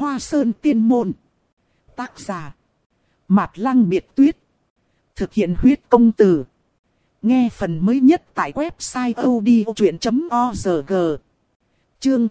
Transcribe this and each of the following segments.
Hoa Sơn Tiên Môn. Tác giả Mạt Lăng Biệt Tuyết. Thực hiện huyết công từ. Nghe phần mới nhất tại website odchuyện.org. Chương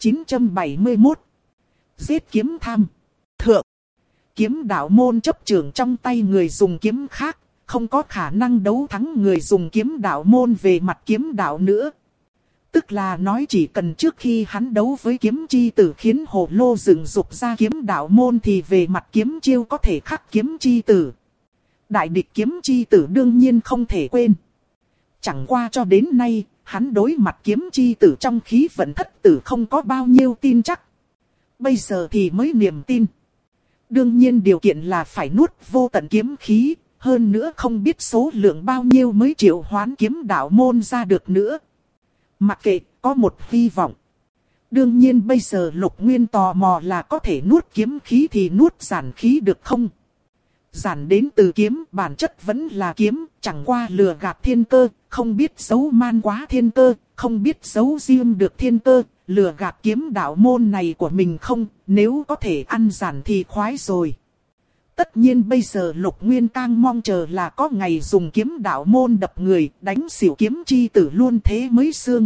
971. Giết kiếm tham. Thượng. Kiếm đạo môn chấp trưởng trong tay người dùng kiếm khác, không có khả năng đấu thắng người dùng kiếm đạo môn về mặt kiếm đạo nữa. Tức là nói chỉ cần trước khi hắn đấu với kiếm chi tử khiến hồ lô dựng dục ra kiếm đạo môn thì về mặt kiếm chiêu có thể khắc kiếm chi tử. Đại địch kiếm chi tử đương nhiên không thể quên. Chẳng qua cho đến nay, hắn đối mặt kiếm chi tử trong khí vận thất tử không có bao nhiêu tin chắc. Bây giờ thì mới niềm tin. Đương nhiên điều kiện là phải nuốt vô tận kiếm khí, hơn nữa không biết số lượng bao nhiêu mới triệu hoán kiếm đạo môn ra được nữa. Mặc kệ, có một hy vọng. Đương nhiên bây giờ Lục Nguyên tò mò là có thể nuốt kiếm khí thì nuốt giản khí được không? Giản đến từ kiếm, bản chất vẫn là kiếm, chẳng qua lừa gạt thiên cơ, không biết giấu man quá thiên cơ, không biết giấu riêng được thiên cơ, lừa gạt kiếm đạo môn này của mình không, nếu có thể ăn giản thì khoái rồi. Tất nhiên bây giờ Lục Nguyên càng mong chờ là có ngày dùng kiếm đạo môn đập người, đánh xỉu kiếm chi tử luôn thế mới xương.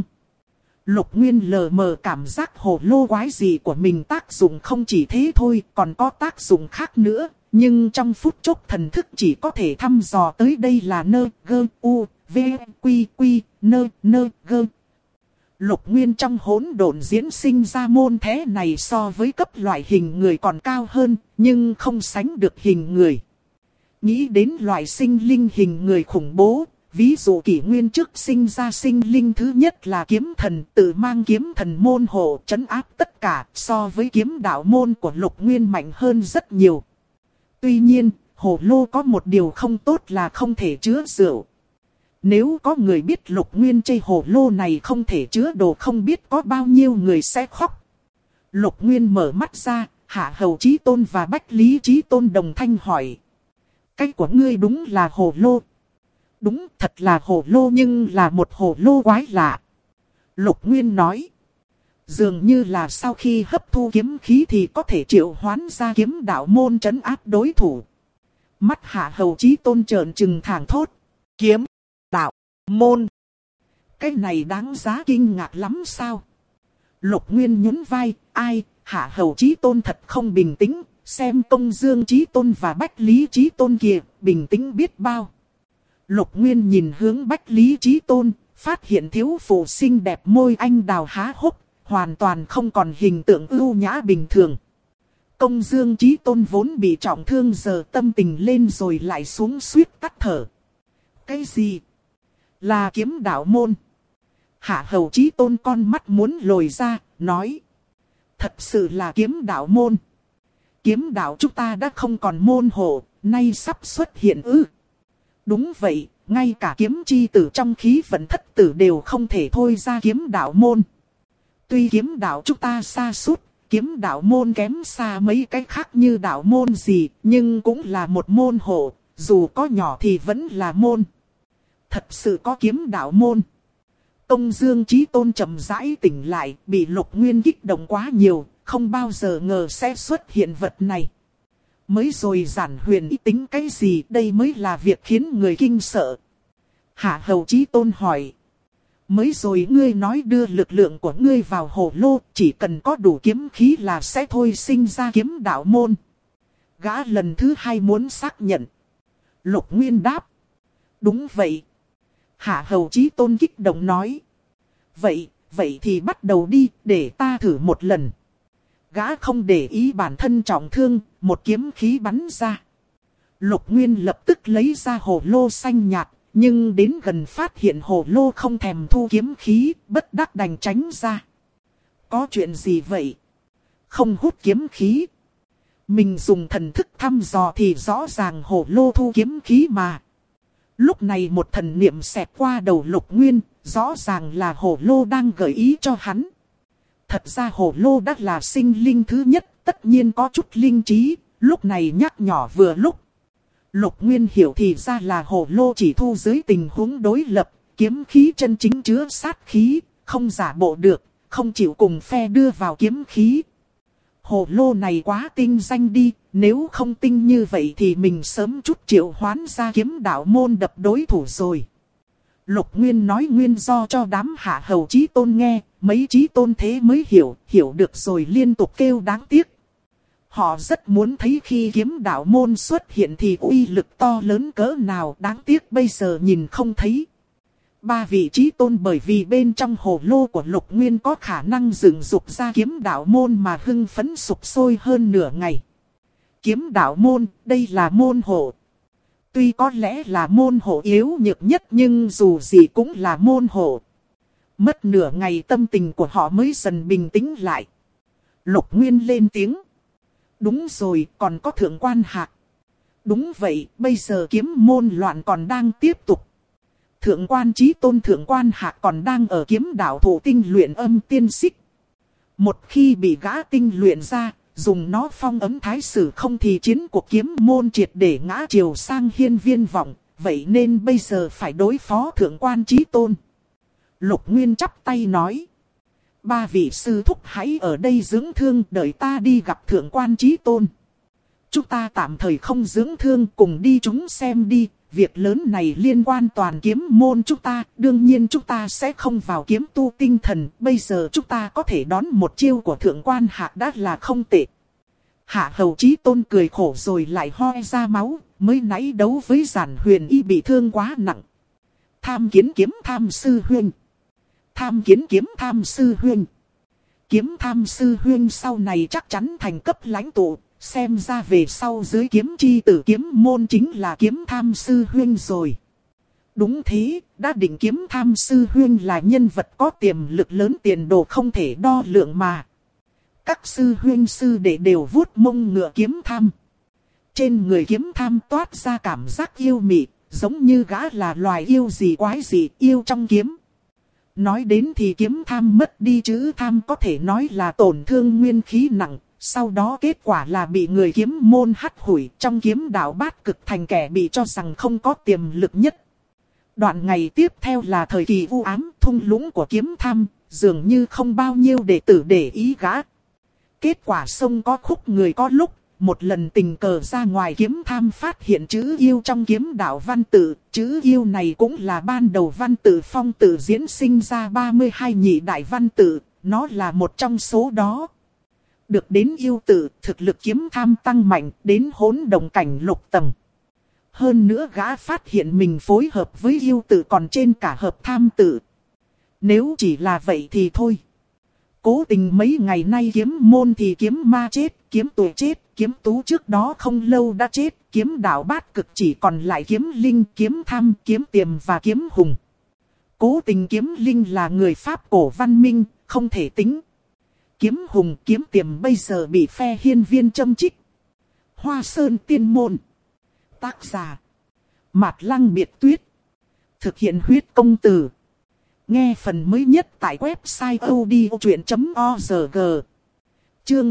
Lục Nguyên lờ mờ cảm giác hồ lô quái gì của mình tác dụng không chỉ thế thôi, còn có tác dụng khác nữa. Nhưng trong phút chốc thần thức chỉ có thể thăm dò tới đây là nơ, gơ, u, v, quy, quy, nơ, nơ, gơ. Lục Nguyên trong hỗn độn diễn sinh ra môn thế này so với cấp loại hình người còn cao hơn, nhưng không sánh được hình người. Nghĩ đến loại sinh linh hình người khủng bố, ví dụ kỷ nguyên trước sinh ra sinh linh thứ nhất là kiếm thần, tự mang kiếm thần môn hộ trấn áp tất cả, so với kiếm đạo môn của Lục Nguyên mạnh hơn rất nhiều. Tuy nhiên, hồ lô có một điều không tốt là không thể chứa rượu. Nếu có người biết Lục Nguyên chơi hồ lô này không thể chứa đồ không biết có bao nhiêu người sẽ khóc. Lục Nguyên mở mắt ra, Hạ Hầu Chí Tôn và Bách Lý Chí Tôn đồng thanh hỏi. Cái của ngươi đúng là hồ lô. Đúng, thật là hồ lô nhưng là một hồ lô quái lạ. Lục Nguyên nói. Dường như là sau khi hấp thu kiếm khí thì có thể triệu hoán ra kiếm đạo môn trấn áp đối thủ. Mắt Hạ Hầu Chí Tôn trợn trừng thẳng thốt. Kiếm đạo môn. Cái này đáng giá kinh ngạc lắm sao? Lục Nguyên nhún vai. Ai? Hạ Hầu Chí Tôn thật không bình tĩnh. Xem Công Dương Chí Tôn và Bách Lý Chí Tôn kìa, bình tĩnh biết bao. Lục Nguyên nhìn hướng Bách Lý Chí Tôn, phát hiện thiếu phụ xinh đẹp môi anh đào há hốc, hoàn toàn không còn hình tượng ưu nhã bình thường. Công Dương Chí Tôn vốn bị trọng thương giờ tâm tình lên rồi lại xuống suýt tắt thở. Cái gì? Là kiếm đạo môn. Hạ Hầu Chí Tôn con mắt muốn lồi ra, nói. Thật sự là kiếm đạo môn. Kiếm đạo chúng ta đã không còn môn hộ, nay sắp xuất hiện ư. Đúng vậy, ngay cả kiếm chi tử trong khí vận thất tử đều không thể thôi ra kiếm đạo môn. Tuy kiếm đạo chúng ta xa sút, kiếm đạo môn kém xa mấy cái khác như đạo môn gì, nhưng cũng là một môn hộ, dù có nhỏ thì vẫn là môn. Thật sự có kiếm đạo môn. Công Dương Chí Tôn chậm rãi tỉnh lại, bị Lục Nguyên kích động quá nhiều, không bao giờ ngờ sẽ xuất hiện vật này. Mới rồi giản huyền ý tính cái gì, đây mới là việc khiến người kinh sợ. Hạ Hầu Chí Tôn hỏi. Mới rồi ngươi nói đưa lực lượng của ngươi vào hồ lô, chỉ cần có đủ kiếm khí là sẽ thôi sinh ra kiếm đạo môn. Gã lần thứ hai muốn xác nhận. Lục Nguyên đáp. Đúng vậy. Hạ Hầu Chí Tôn kích động nói. Vậy thì bắt đầu đi, để ta thử một lần. Gã không để ý bản thân trọng thương, một kiếm khí bắn ra. Lục Nguyên lập tức lấy ra hồ lô xanh nhạt, nhưng đến gần phát hiện hồ lô không thèm thu kiếm khí, bất đắc đành tránh ra. Có chuyện gì vậy? Không hút kiếm khí. Mình dùng thần thức thăm dò thì rõ ràng hồ lô thu kiếm khí mà. Lúc này một thần niệm xẹt qua đầu Lục Nguyên, rõ ràng là hồ lô đang gợi ý cho hắn. Thật ra hồ lô đã là sinh linh thứ nhất, tất nhiên có chút linh trí, lúc này nhắc nhỏ vừa lúc. Lục Nguyên hiểu thì ra là hồ lô chỉ thu dưới tình huống đối lập, kiếm khí chân chính chứa sát khí, không giả bộ được, không chịu cùng phe đưa vào kiếm khí. Hồ lô này quá tinh danh đi, nếu không tinh như vậy thì mình sớm chút triệu hoán ra kiếm đạo môn đập đối thủ rồi. Lục Nguyên nói nguyên do cho đám hạ hầu chí tôn nghe, mấy chí tôn thế mới hiểu được rồi liên tục kêu đáng tiếc. Họ rất muốn thấy khi kiếm đạo môn xuất hiện thì uy lực to lớn cỡ nào, đáng tiếc bây giờ nhìn không thấy. Ba vị chí tôn bởi vì bên trong hồ lô của Lục Nguyên có khả năng dựng dục ra kiếm đạo môn mà hưng phấn sục sôi hơn nửa ngày. Kiếm đạo môn, đây là môn hộ. Tuy có lẽ là môn hộ yếu nhược nhất nhưng dù gì cũng là môn hộ. Mất nửa ngày tâm tình của họ mới dần bình tĩnh lại. Lục Nguyên lên tiếng. Đúng rồi, còn có thượng quan hạc. Đúng vậy, bây giờ kiếm môn loạn còn đang tiếp tục. Thượng quan chí tôn thượng quan hạc còn đang ở kiếm đạo thủ tinh luyện âm tiên xích. Một khi bị gã tinh luyện ra, dùng nó phong ấm thái sử không thì chiến cuộc kiếm môn triệt để ngã chiều sang hiên viên vọng. Vậy nên bây giờ phải đối phó thượng quan chí tôn. Lục Nguyên chắp tay nói. Ba vị sư thúc hãy ở đây dưỡng thương, đợi ta đi gặp thượng quan chí tôn. Chúng ta tạm thời không dưỡng thương, cùng đi chúng xem đi. Việc lớn này liên quan toàn kiếm môn chúng ta, đương nhiên chúng ta sẽ không vào kiếm tu tinh thần. Bây giờ chúng ta có thể đón một chiêu của thượng quan hạc đã là không tệ. Hạ hầu chí tôn cười khổ rồi lại hoi ra máu, mới nãy đấu với Giản Huyền Y bị thương quá nặng. Tham kiến kiếm tham sư huynh. Tham kiến kiếm tham sư huynh. Kiếm tham sư huynh sau này chắc chắn thành cấp lãnh tụ. Xem ra về sau dưới kiếm chi tử kiếm môn chính là kiếm tham sư huynh rồi. Đúng thế, đã định kiếm tham sư huynh là nhân vật có tiềm lực lớn, tiền đồ không thể đo lượng mà. Các sư huynh sư đệ đều vuốt mông ngựa kiếm tham. Trên người kiếm tham toát ra cảm giác yêu mị, giống như gã là loài yêu gì quái gì, yêu trong kiếm. Nói đến thì kiếm tham mất đi chữ tham có thể nói là tổn thương nguyên khí nặng. Sau đó kết quả là bị người kiếm môn hắt hủi, trong kiếm đạo bát cực thành kẻ bị cho rằng không có tiềm lực nhất. Đoạn ngày tiếp theo là thời kỳ u ám thung lũng của kiếm tham, dường như không bao nhiêu đệ tử để ý gã. Kết quả sông có khúc người có lúc, một lần tình cờ ra ngoài kiếm tham phát hiện chữ yêu trong kiếm đạo văn tự. Chữ yêu này cũng là ban đầu văn tự phong tự diễn sinh ra 32 nhị đại văn tự, nó là một trong số đó. Được đến yêu tự, thực lực kiếm tham tăng mạnh đến hỗn đồng cảnh lục tầng. Hơn nữa gã phát hiện mình phối hợp với yêu tự còn trên cả hợp tham tự. Nếu chỉ là vậy thì thôi. Cố tình mấy ngày nay kiếm môn thì kiếm ma chết, kiếm tuổi chết, kiếm tú trước đó không lâu đã chết. Kiếm đạo bát cực chỉ còn lại kiếm linh, kiếm tham, kiếm tiềm và kiếm hùng. Cố tình kiếm linh là người Pháp cổ văn minh, không thể tính. Kiếm hùng kiếm tiềm bây giờ bị phe hiên viên châm chích. Hoa Sơn Tiên Môn. Tác giả Mạt Lăng Biệt Tuyết. Thực hiện huyết công từ. Nghe phần mới nhất tại website odchuyện.org. Chương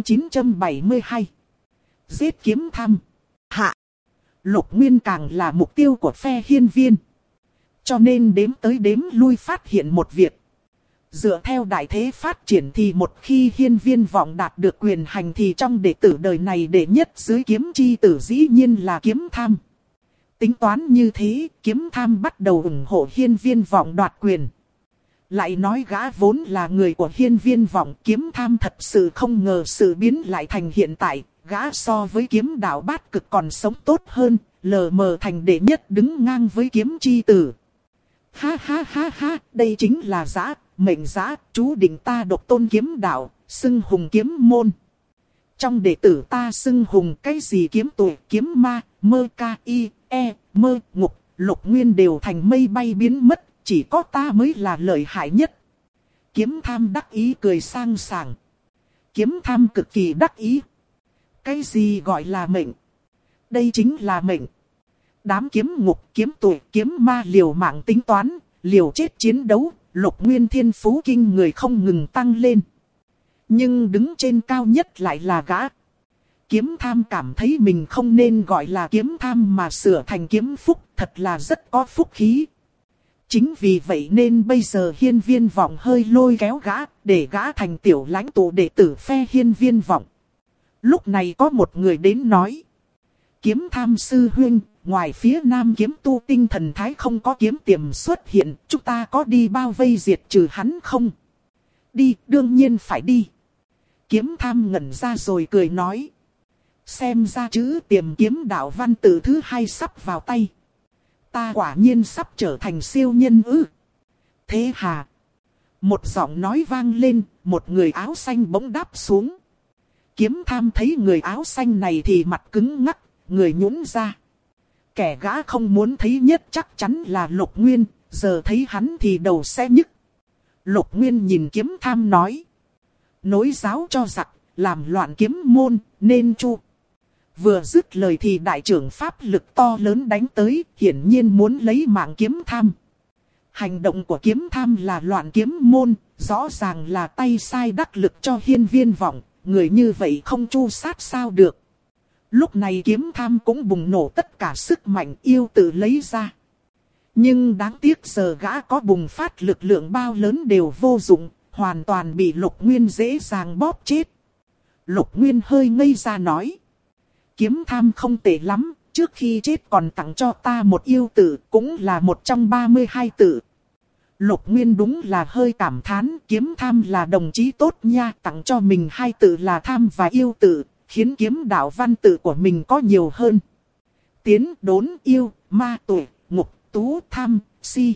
972. Giết kiếm tham. Hạ. Lục Nguyên càng là mục tiêu của phe hiên viên. Cho nên đếm tới đếm lui phát hiện một việc. Dựa theo đại thế phát triển thì một khi hiên viên vọng đạt được quyền hành thì trong đệ tử đời này đệ nhất dưới kiếm chi tử dĩ nhiên là kiếm tham. Tính toán như thế, kiếm tham bắt đầu ủng hộ hiên viên vọng đoạt quyền. Lại nói gã vốn là người của hiên viên vọng, kiếm tham thật sự không ngờ sự biến lại thành hiện tại. Gã so với kiếm đạo bát cực còn sống tốt hơn, lờ mờ thành đệ nhất đứng ngang với kiếm chi tử. Ha ha ha ha, đây chính là giã, mệnh giã, chú định ta độc tôn kiếm đạo, xưng hùng kiếm môn. Trong đệ tử ta xưng hùng cái gì kiếm tuổi, kiếm ma, mơ ca y, mơ ngục, Lục Nguyên đều thành mây bay biến mất, chỉ có ta mới là lợi hại nhất. Kiếm tham đắc ý cười sang sảng. Kiếm tham cực kỳ đắc ý. Cái gì gọi là mệnh? Đây chính là mệnh. Đám kiếm ngục, kiếm tuổi, kiếm ma liều mạng tính toán, liều chết chiến đấu, Lục Nguyên thiên phú kinh người không ngừng tăng lên. Nhưng đứng trên cao nhất lại là gã. Kiếm tham cảm thấy mình không nên gọi là kiếm tham mà sửa thành kiếm phúc, thật là rất có phúc khí. Chính vì vậy nên bây giờ hiên viên vọng hơi lôi kéo gã, để gã thành tiểu lãnh tụ đệ tử phe hiên viên vọng. Lúc này có một người đến nói. Kiếm tham sư huynh, ngoài phía nam kiếm tu tinh thần thái không có kiếm tiềm xuất hiện, chúng ta có đi bao vây diệt trừ hắn không? Đi, đương nhiên phải đi. Kiếm tham ngẩn ra rồi cười nói. Xem ra chữ tiềm kiếm đạo văn tự thứ 2 sắp vào tay. Ta quả nhiên sắp trở thành siêu nhân ư. Thế hà? Một giọng nói vang lên, một người áo xanh bỗng đáp xuống. Kiếm tham thấy người áo xanh này thì mặt cứng ngắc, người nhũn ra. Kẻ gã không muốn thấy nhất chắc chắn là Lục Nguyên, giờ thấy hắn thì đầu sẽ nhức. Lục Nguyên nhìn kiếm tham nói. Nối giáo cho giặc, làm loạn kiếm môn, nên chu. Vừa dứt lời thì đại trưởng pháp lực to lớn đánh tới, hiển nhiên muốn lấy mạng kiếm tham. Hành động của kiếm tham là loạn kiếm môn, rõ ràng là tay sai đắc lực cho Hiên Viên Vọng, người như vậy không chu sát sao được. Lúc này kiếm tham cũng bùng nổ tất cả sức mạnh yêu tự lấy ra. Nhưng đáng tiếc giờ gã có bùng phát lực lượng bao lớn đều vô dụng, hoàn toàn bị Lục Nguyên dễ dàng bóp chết. Lục Nguyên hơi ngây ra nói. Kiếm tham không tệ lắm, trước khi chết còn tặng cho ta một yêu tử, cũng là một trong 32 tử. Lục Nguyên đúng là hơi cảm thán, kiếm tham là đồng chí tốt nha, tặng cho mình 2 tử là tham và yêu tử, khiến kiếm đạo văn tự của mình có nhiều hơn. Tiến, đốn, yêu, ma, tuổi, ngục, tú, tham, si.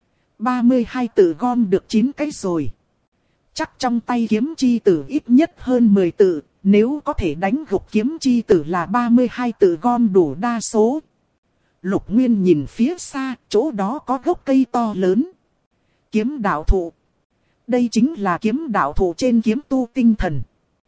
32 tử gom được 9 cái rồi. Chắc trong tay kiếm chi tử ít nhất hơn 10 tử, nếu có thể đánh gục kiếm chi tử là 32 tử gom đủ đa số. Lục Nguyên nhìn phía xa, chỗ đó có gốc cây to lớn. Kiếm đạo thụ. Đây chính là kiếm đạo thụ trên kiếm tu tinh thần.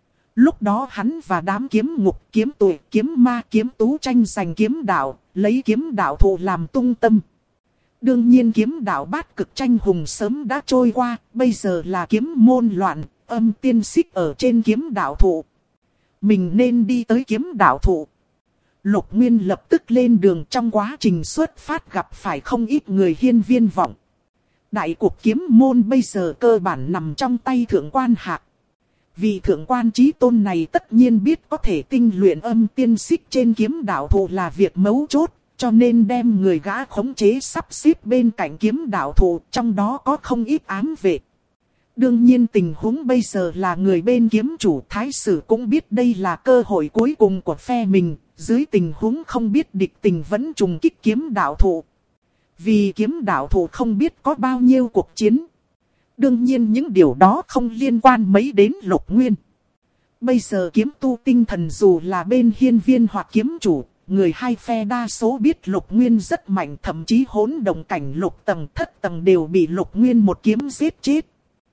Lúc đó hắn và đám kiếm ngục, kiếm tuổi, kiếm ma, kiếm tú tranh giành kiếm đạo, lấy kiếm đạo thụ làm tung tâm. Đương nhiên kiếm đạo bát cực tranh hùng sớm đã trôi qua, bây giờ là kiếm môn loạn, âm tiên xích ở trên kiếm đạo thụ. Mình nên đi tới kiếm đạo thụ. Lục Nguyên lập tức lên đường, trong quá trình xuất phát gặp phải không ít người Hiên Viên Vọng. Đại cuộc kiếm môn bây giờ cơ bản nằm trong tay thượng quan Hạc. Vì thượng quan chí tôn này tất nhiên biết có thể tinh luyện âm tiên xích trên kiếm đạo thụ là việc mấu chốt, cho nên đem người gã khống chế sắp xếp bên cạnh kiếm đạo thụ, trong đó có không ít ám vệ. Đương nhiên tình huống bây giờ là người bên kiếm chủ thái sử cũng biết đây là cơ hội cuối cùng của phe mình, dưới tình huống không biết địch tình vẫn trùng kích kiếm đạo thụ. Vì kiếm đạo thụ không biết có bao nhiêu cuộc chiến. Đương nhiên những điều đó không liên quan mấy đến Lục Nguyên. Bây giờ kiếm tu tinh thần dù là bên hiên viên hoặc kiếm chủ, người hai phe đa số biết Lục Nguyên rất mạnh, thậm chí hỗn động cảnh lục tầng thất tầng đều bị Lục Nguyên một kiếm giết chết.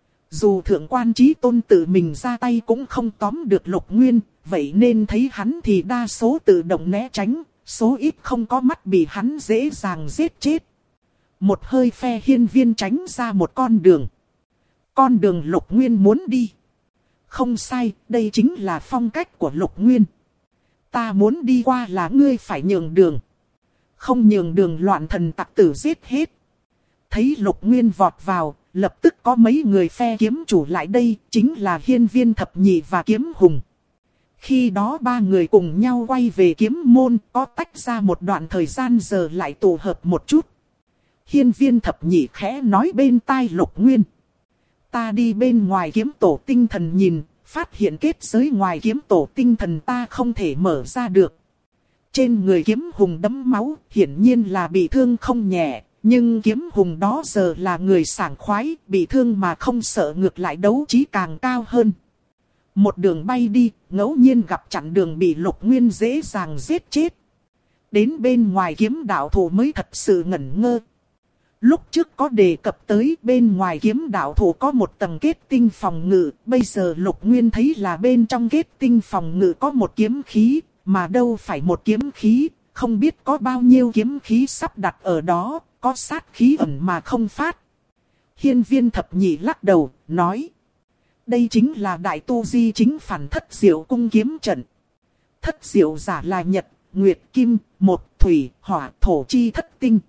Dù thượng quan chí tôn tự mình ra tay cũng không tóm được Lục Nguyên, vậy nên thấy hắn thì đa số tự động né tránh, số ít không có mắt bị hắn dễ dàng giết chết. Một hơi phe hiên viên tránh ra một con đường. Con đường Lục Nguyên muốn đi. Không sai, đây chính là phong cách của Lục Nguyên. Ta muốn đi qua là ngươi phải nhường đường. Không nhường đường loạn thần tặc tử giết hết. Thấy Lục Nguyên vọt vào, lập tức có mấy người phe kiếm chủ lại đây, chính là Hiên Viên Thập Nhị và Kiếm Hùng. Khi đó ba người cùng nhau quay về kiếm môn, có tách ra một đoạn thời gian giờ lại tụ hợp một chút. Hiên Viên Thập Nhị khẽ nói bên tai Lục Nguyên. Ta đi bên ngoài kiếm tổ tinh thần nhìn, phát hiện kết giới ngoài kiếm tổ tinh thần ta không thể mở ra được. Trên người Kiếm Hùng đẫm máu, hiển nhiên là bị thương không nhẹ. Nhưng Kiếm Hùng đó giờ là người sảng khoái, bị thương mà không sợ, ngược lại đấu trí càng cao hơn. Một đường bay đi, ngẫu nhiên gặp chặn đường bị Lục Nguyên dễ dàng giết chết. Đến bên ngoài kiếm đạo thụ mới thật sự ngẩn ngơ. Lúc trước có đề cập tới bên ngoài kiếm đạo thụ có một tầng kết tinh phòng ngự, bây giờ Lục Nguyên thấy là bên trong kết tinh phòng ngự có một kiếm khí, mà đâu phải một kiếm khí, không biết có bao nhiêu kiếm khí sắp đặt ở đó, có sát khí ẩn mà không phát. Hiên Viên Thập Nhị lắc đầu, nói. Đây chính là đại tu di chính phản Thất Diệu cung kiếm trận. Thất Diệu giả là nhật, nguyệt, kim, một, thủy, hỏa, thổ chi thất tinh.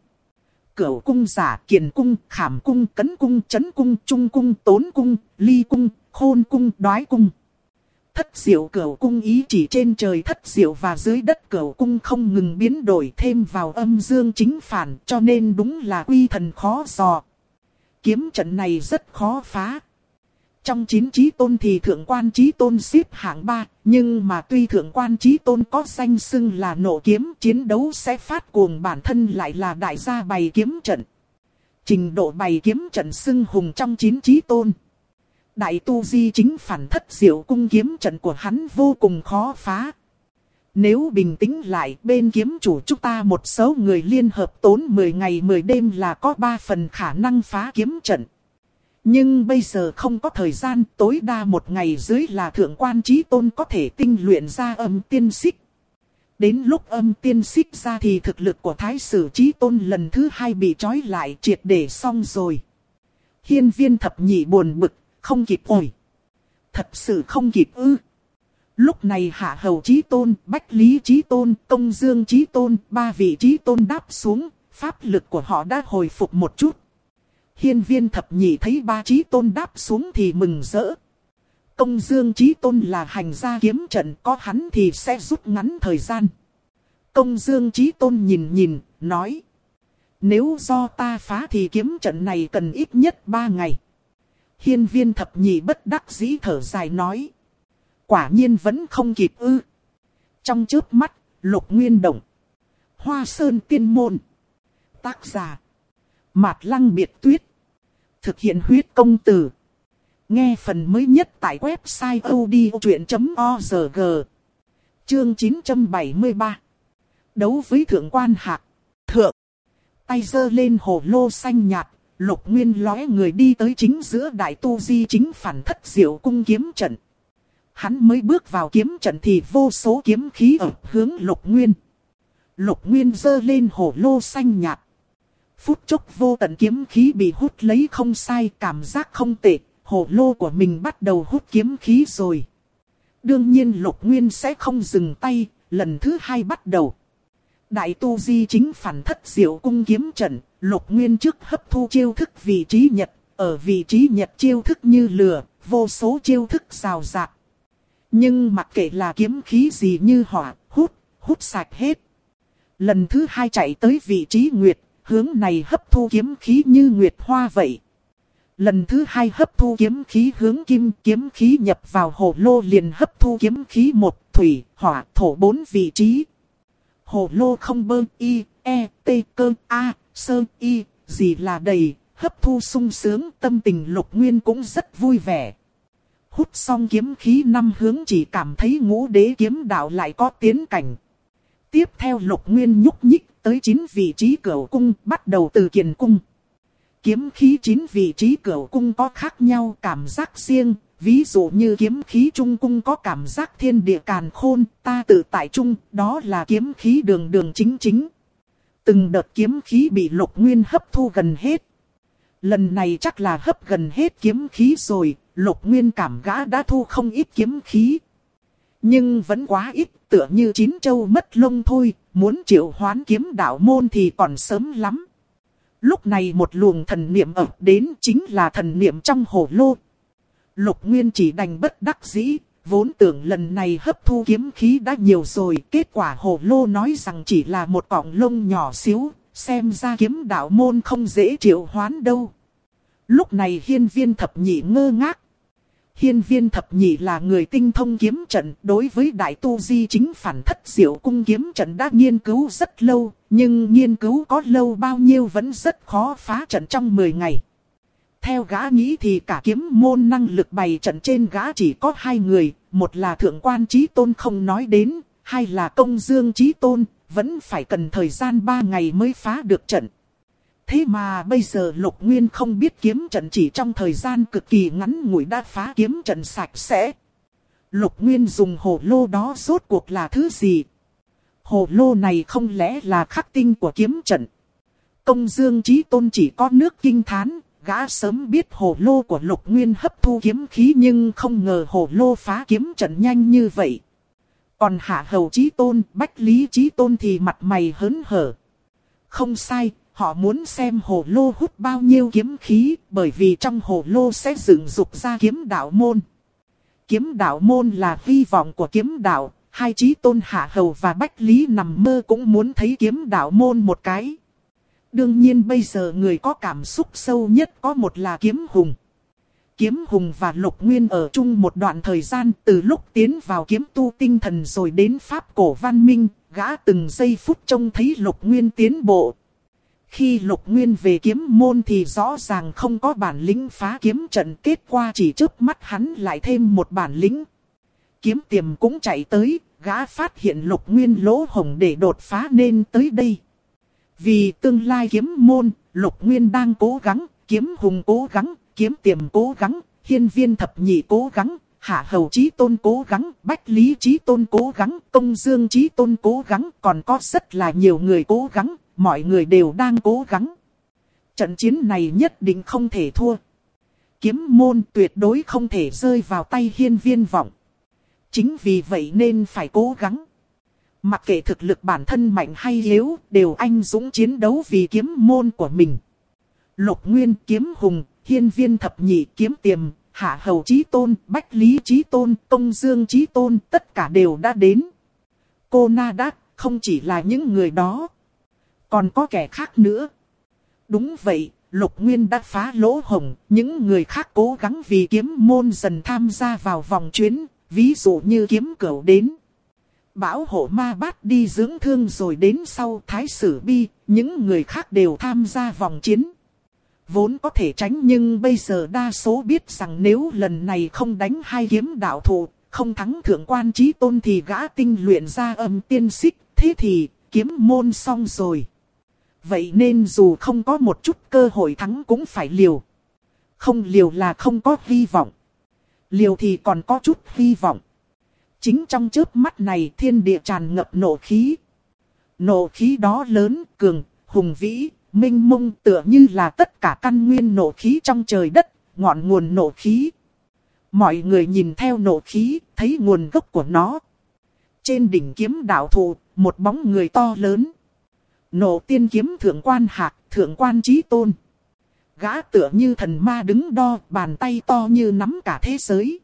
Cửu cung giả kiền cung, khảm cung, cấn cung, chấn cung, trung cung, tốn cung, ly cung, khôn cung, đoái cung. Thất diệu cửu cung ý chỉ trên trời thất diệu và dưới đất cửu cung không ngừng biến đổi thêm vào âm dương chính phản, cho nên đúng là uy thần khó dò. Kiếm trận này rất khó phá. Trong 9 chí tôn thì thượng quan chí tôn xếp hạng 3, nhưng mà tuy thượng quan chí tôn có danh xưng là nộ kiếm, chiến đấu sẽ phát cuồng, bản thân lại là đại gia bày kiếm trận. Trình độ bày kiếm trận xưng hùng trong 9 chí tôn. Đại tu di chính phản thất diệu cung kiếm trận của hắn vô cùng khó phá. Nếu bình tĩnh lại, bên kiếm chủ chúng ta một số người liên hợp tốn 10 ngày 10 đêm là có 3 phần khả năng phá kiếm trận. Nhưng bây giờ không có thời gian, tối đa 1 ngày dưới là thượng quan chí tôn có thể tinh luyện ra âm tiên xích. Đến lúc âm tiên xích ra thì thực lực của thái sử chí tôn lần thứ 2 bị trói lại, triệt để xong rồi. Hiên Viên thập nhị buồn bực, không kịp ổi. Thật sự không kịp ư. Lúc này Hạ Hầu chí tôn, Bách Lý chí tôn, Công Dương chí tôn, 3 vị chí tôn đáp xuống, pháp lực của họ đã hồi phục một chút. Hiên Viên thập nhị thấy 3 chí tôn đáp xuống thì mừng rỡ. Công Dương chí tôn là hành gia kiếm trận, có hắn thì sẽ rút ngắn thời gian. Công Dương chí tôn nhìn, nói. Nếu do ta phá thì kiếm trận này cần ít nhất 3 ngày. Hiên Viên thập nhị bất đắc dĩ thở dài nói. Quả nhiên vẫn không kịp ư. Trong chớp mắt, Lục Nguyên động. Hoa Sơn Tiên Môn. Tác giả. Mạt Lăng Biệt Tuyết. Thực hiện huyết công từ. Nghe phần mới nhất tại website odchuyện.org. Chương 973. Đấu với thượng quan Hạc. Thượng. Tay giơ lên hồ lô xanh nhạt. Lục Nguyên lóe người đi tới chính giữa đại tu di chính phản thất diệu cung kiếm trận. Hắn mới bước vào kiếm trận thì vô số kiếm khí ập hướng Lục Nguyên. Lục Nguyên giơ lên hồ lô xanh nhạt. Phút chốc vô tận kiếm khí bị hút lấy, không sai, cảm giác không tệ. Hồ lô của mình bắt đầu hút kiếm khí rồi. Đương nhiên Lục Nguyên sẽ không dừng tay, lần thứ 2 bắt đầu. Đại tu di chính phản thất diệu cung kiếm trận, Lục Nguyên trước hấp thu chiêu thức vị trí nhật, ở vị trí nhật chiêu thức như lửa, vô số chiêu thức rào rạc. Nhưng mặc kệ là kiếm khí gì như hỏa, hút sạch hết. Lần thứ 2 chạy tới vị trí nguyệt, hướng này hấp thu kiếm khí như nguyệt hoa vậy. Lần thứ 2 hấp thu kiếm khí hướng kim, kiếm khí nhập vào hồ lô liền hấp thu kiếm khí một, thủy, hỏa, thổ 4 vị trí. Hồ lô không bơ y, e, t, cơ, a, sơ, y, gì là đầy, hấp thu sung sướng, tâm tình Lục Nguyên cũng rất vui vẻ. Hút xong kiếm khí 5 hướng chỉ cảm thấy ngũ đế kiếm đạo lại có tiến cảnh. Tiếp theo Lục Nguyên nhúc nhích tới 9 vị trí cửu cung, bắt đầu từ kiền cung. Kiếm khí 9 vị trí cửu cung có khác nhau cảm giác riêng, ví dụ như kiếm khí trung cung có cảm giác thiên địa càn khôn, ta tự tại trung, đó là kiếm khí đường đường chính chính. Từng đợt kiếm khí bị Lục Nguyên hấp thu gần hết. Lần này chắc là hấp gần hết kiếm khí rồi, Lục Nguyên cảm gã đã thu không ít kiếm khí. Nhưng vẫn quá ít, tựa như chín châu mất lông thôi, muốn triệu hoán kiếm đạo môn thì còn sớm lắm. Lúc này một luồng thần niệm ập đến, chính là thần niệm trong hồ lô. Lục Nguyên chỉ đành bất đắc dĩ, vốn tưởng lần này hấp thu kiếm khí đã nhiều rồi, kết quả hồ lô nói rằng chỉ là một cọng lông nhỏ xíu, xem ra kiếm đạo môn không dễ triệu hoán đâu. Lúc này Hiên Viên thập nhị ngơ ngác. Hiên Viên thập nhị là người tinh thông kiếm trận, đối với đại tu di chính phản thất diệu cung kiếm trận đã nghiên cứu rất lâu, nhưng nghiên cứu có lâu bao nhiêu vẫn rất khó phá trận trong 10 ngày. Theo gã nghĩ thì cả kiếm môn năng lực bày trận trên gã chỉ có 2 người, một là thượng quan chí tôn không nói đến, hai là Công Dương chí tôn, vẫn phải cần thời gian 3 ngày mới phá được trận. Thế mà bây giờ Lục Nguyên không biết kiếm trận chỉ trong thời gian cực kỳ ngắn ngủi đã phá kiếm trận sạch sẽ. Lục Nguyên dùng hồ lô đó rốt cuộc là thứ gì? Hồ lô này không lẽ là khắc tinh của kiếm trận? Công Dương chí tôn chỉ có nước kinh thán, gã sớm biết hồ lô của Lục Nguyên hấp thu kiếm khí nhưng không ngờ hồ lô phá kiếm trận nhanh như vậy. Còn Hạ Hầu chí tôn, Bách Lý chí tôn thì mặt mày hớn hở. Không sai. Họ muốn xem hồ lô hút bao nhiêu kiếm khí, bởi vì trong hồ lô sẽ dựng dục ra kiếm đạo môn. Kiếm đạo môn là hy vọng của kiếm đạo, hai chí tôn Hạ Hầu và Bách Lý nằm mơ cũng muốn thấy kiếm đạo môn một cái. Đương nhiên bây giờ người có cảm xúc sâu nhất có một là Kiếm Hùng. Kiếm Hùng và Lục Nguyên ở chung một đoạn thời gian, từ lúc tiến vào kiếm tu tinh thần rồi đến pháp cổ văn minh, gã từng giây phút trông thấy Lục Nguyên tiến bộ. Khi Lục Nguyên về kiếm môn thì rõ ràng không có bản lĩnh phá kiếm trận, kết quả chỉ chớp mắt hắn lại thêm một bản lĩnh. Kiếm Tiềm cũng chạy tới, gã phát hiện Lục Nguyên lỗ hổng để đột phá nên tới đây. Vì tương lai kiếm môn, Lục Nguyên đang cố gắng, Kiếm Hùng cố gắng, Kiếm Tiềm cố gắng, Hiên Viên Thập Nhị cố gắng, Hạ Hầu Chí Tôn cố gắng, Bách Lý Chí Tôn cố gắng, Công Dương Chí Tôn cố gắng, còn có rất là nhiều người cố gắng, mọi người đều đang cố gắng. Trận chiến này nhất định không thể thua. Kiếm môn tuyệt đối không thể rơi vào tay Hiên Viên Vọng. Chính vì vậy nên phải cố gắng. Mặc kệ thực lực bản thân mạnh hay yếu, đều anh dũng chiến đấu vì kiếm môn của mình. Lục Nguyên, Kiếm Hùng, Hiên Viên Thập Nhị, Kiếm Tiềm, Hạ Hầu Chí Tôn, Bách Lý Chí Tôn, Công Dương Chí Tôn, tất cả đều đã đến. Cô Na Đắc không chỉ là những người đó, còn có kẻ khác nữa. Đúng vậy, Lục Nguyên đã phá lỗ hổng, những người khác cố gắng vì kiếm môn dần tham gia vào vòng chuyến, ví dụ như Kiếm Cửu đến. Bảo Hộ Ma Bát đi dưỡng thương rồi đến sau Thái Sử Bi, những người khác đều tham gia vòng chiến. Vốn có thể tránh nhưng bây giờ đa số biết rằng nếu lần này không đánh hai kiếm đạo thủ, không thắng Thượng Quan Chí Tôn thì gã tinh luyện ra Âm Tiên Xích, thế thì kiếm môn xong rồi. Vậy nên dù không có một chút cơ hội thắng cũng phải liều. Không liều là không có hy vọng. Liều thì còn có chút hy vọng. Chính trong chớp mắt này thiên địa tràn ngập nộ khí. Nộ khí đó lớn, cường, hùng vĩ, mênh mông tựa như là tất cả căn nguyên nộ khí trong trời đất, ngọn nguồn nộ khí. Mọi người nhìn theo nộ khí, thấy nguồn gốc của nó. Trên đỉnh kiếm đạo thụ, một bóng người to lớn. Nộ Tiên Kiếm Thượng Quan Hạc, Thượng Quan Chí Tôn. Gã tựa như thần ma đứng đo, bàn tay to như nắm cả thế giới.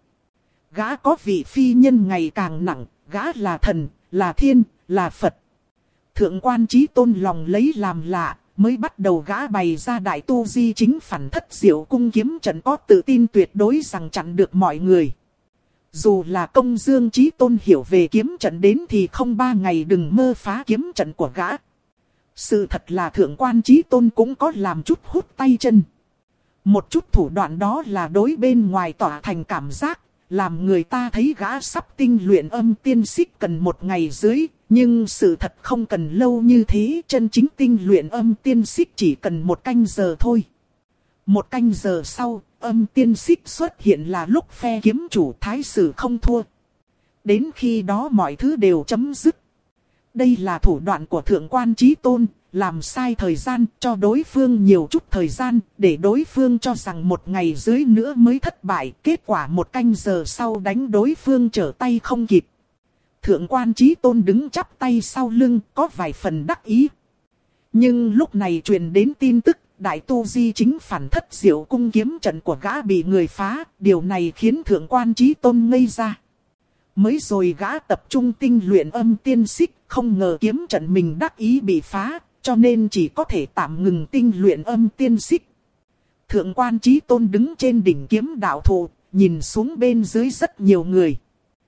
Gã có vị phi nhân ngày càng nặng, gã là thần, là thiên, là Phật. Thượng Quan Chí Tôn lòng lấy làm lạ, mới bắt đầu gã bày ra đại tu di chính phản thất diệu cung kiếm trận, có tự tin tuyệt đối rằng chặn được mọi người. Dù là Công Dương Chí Tôn hiểu về kiếm trận đến thì không 3 ngày đừng mơ phá kiếm trận của gã. Sự thật là Thượng Quan Chí Tôn cũng có làm chút hút tay chân. Một chút thủ đoạn đó là đối bên ngoài tỏa thành cảm giác, làm người ta thấy gã sắp tinh luyện Âm Tiên Xích cần 1 ngày dưới. Nhưng sự thật không cần lâu như thế, chân chính tinh luyện Âm Tiên Xích chỉ cần 1 canh giờ thôi. 1 canh giờ sau, Âm Tiên Xích xuất hiện là lúc phe kiếm chủ Thái Sử không thua. Đến khi đó mọi thứ đều chấm dứt. Đây là thủ đoạn của Thượng Quan Chí Tôn, làm sai thời gian, cho đối phương nhiều chút thời gian, để đối phương cho rằng 1 ngày dưới nữa mới thất bại. Kết quả 1 canh giờ sau đánh đối phương trở tay không kịp. Thượng Quan Chí Tôn đứng chắp tay sau lưng, có vài phần đắc ý. Nhưng lúc này truyền đến tin tức, đại tu di chính phản thất diệu cung kiếm trận của gã bị người phá, điều này khiến Thượng Quan Chí Tôn ngây ra. Mới rồi gã tập trung tinh luyện Âm Tiên Xích, không ngờ kiếm trận mình đắc ý bị phá, cho nên chỉ có thể tạm ngừng tinh luyện Âm Tiên Xích. Thượng Quan Chí Tôn đứng trên đỉnh kiếm đạo thụ, nhìn xuống bên dưới rất nhiều người.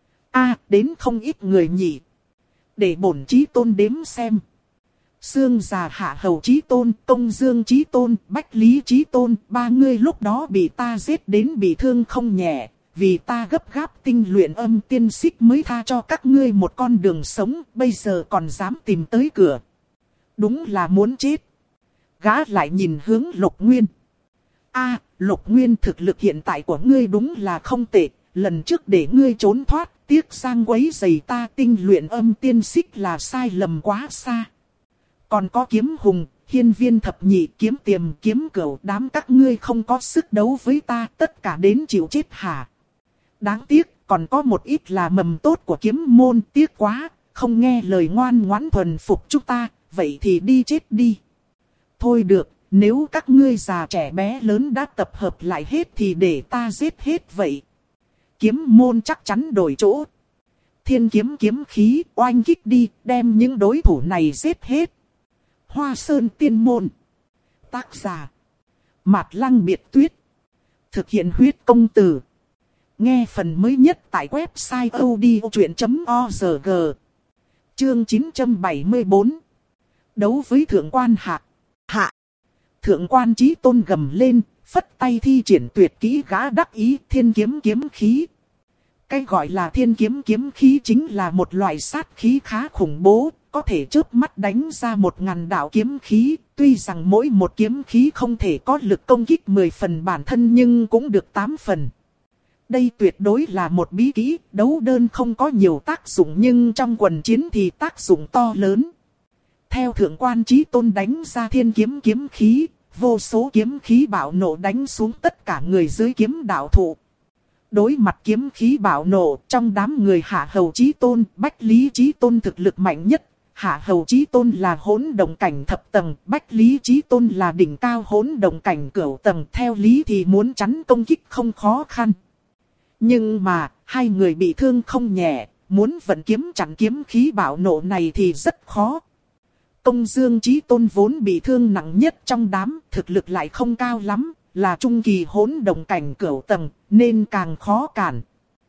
Đến không ít người nhỉ. Để bổn Chí Tôn đếm xem. Xương già Hạ Hầu Chí Tôn, Công Dương Chí Tôn, Bách Lý Chí Tôn, 3 người lúc đó bị ta giết đến bị thương không nhẹ. Vì ta gấp gáp tinh luyện Âm Tiên Xích mới tha cho các ngươi một con đường sống, bây giờ còn dám tìm tới cửa. Đúng là muốn chết. Gã lại nhìn hướng Lục Nguyên. Lục Nguyên, thực lực hiện tại của ngươi đúng là không tệ. Lần trước để ngươi trốn thoát, tiếc sang quấy giày ta tinh luyện Âm Tiên Xích là sai lầm quá xa. Còn có Kiếm Hùng, Hiên Viên Thập Nhị, Kiếm Tiềm, Kiếm Cửu, đám các ngươi không có sức đấu với ta, tất cả đến chịu chết hả? Đáng tiếc, còn có một ít là mầm tốt của kiếm môn, tiếc quá, không nghe lời ngoan ngoãn thuần phục chúng ta, vậy thì đi chết đi. Thôi được, nếu các ngươi già trẻ bé lớn đã tập hợp lại hết thì để ta giết hết vậy. kiếm môn chắc chắn đổi chỗ. Thiên kiếm kiếm khí oanh kích đi, đem những đối thủ này giết hết. Hoa Sơn Tiên Môn. Tác giả Mạt Lăng Biệt Tuyết. Thực hiện huyết công từ. Nghe phần mới nhất tại website odchuyện.org. Chương 974. Đấu với Thượng Quan Hạc. Hạ. Thượng Quan Chí Tôn gầm lên, phất tay thi triển tuyệt kỹ gã đắc ý thiên kiếm kiếm khí. Cái gọi là thiên kiếm kiếm khí chính là một loại sát khí khá khủng bố, có thể chớp mắt đánh ra 1000 đạo kiếm khí. Tuy rằng mỗi một kiếm khí không thể có lực công kích 10 phần bản thân nhưng cũng được 8 phần. Đây tuyệt đối là một bí kỹ, đấu đơn không có nhiều tác dụng nhưng trong quần chiến thì tác dụng to lớn. Theo Thượng Quan Chí Tôn đánh ra thiên kiếm kiếm khí, vô số kiếm khí bạo nộ đánh xuống tất cả người dưới kiếm đạo thụ. Đối mặt kiếm khí bạo nộ, trong đám người Hạ Hầu Chí Tôn, Bách Lý Chí Tôn thực lực mạnh nhất. Hạ Hầu Chí Tôn là hỗn động cảnh thập tầng, Bách Lý Chí Tôn là đỉnh cao hỗn động cảnh cửu tầng. Theo lý thì muốn chắn công kích không khó khăn. Nhưng mà, hai người bị thương không nhẹ, muốn vận kiếm chặn kiếm khí bạo nộ này thì rất khó. Công Dương Chí Tôn vốn bị thương nặng nhất trong đám, thực lực lại không cao lắm, là trung kỳ hỗn động cảnh cửu tầng, nên càng khó cản.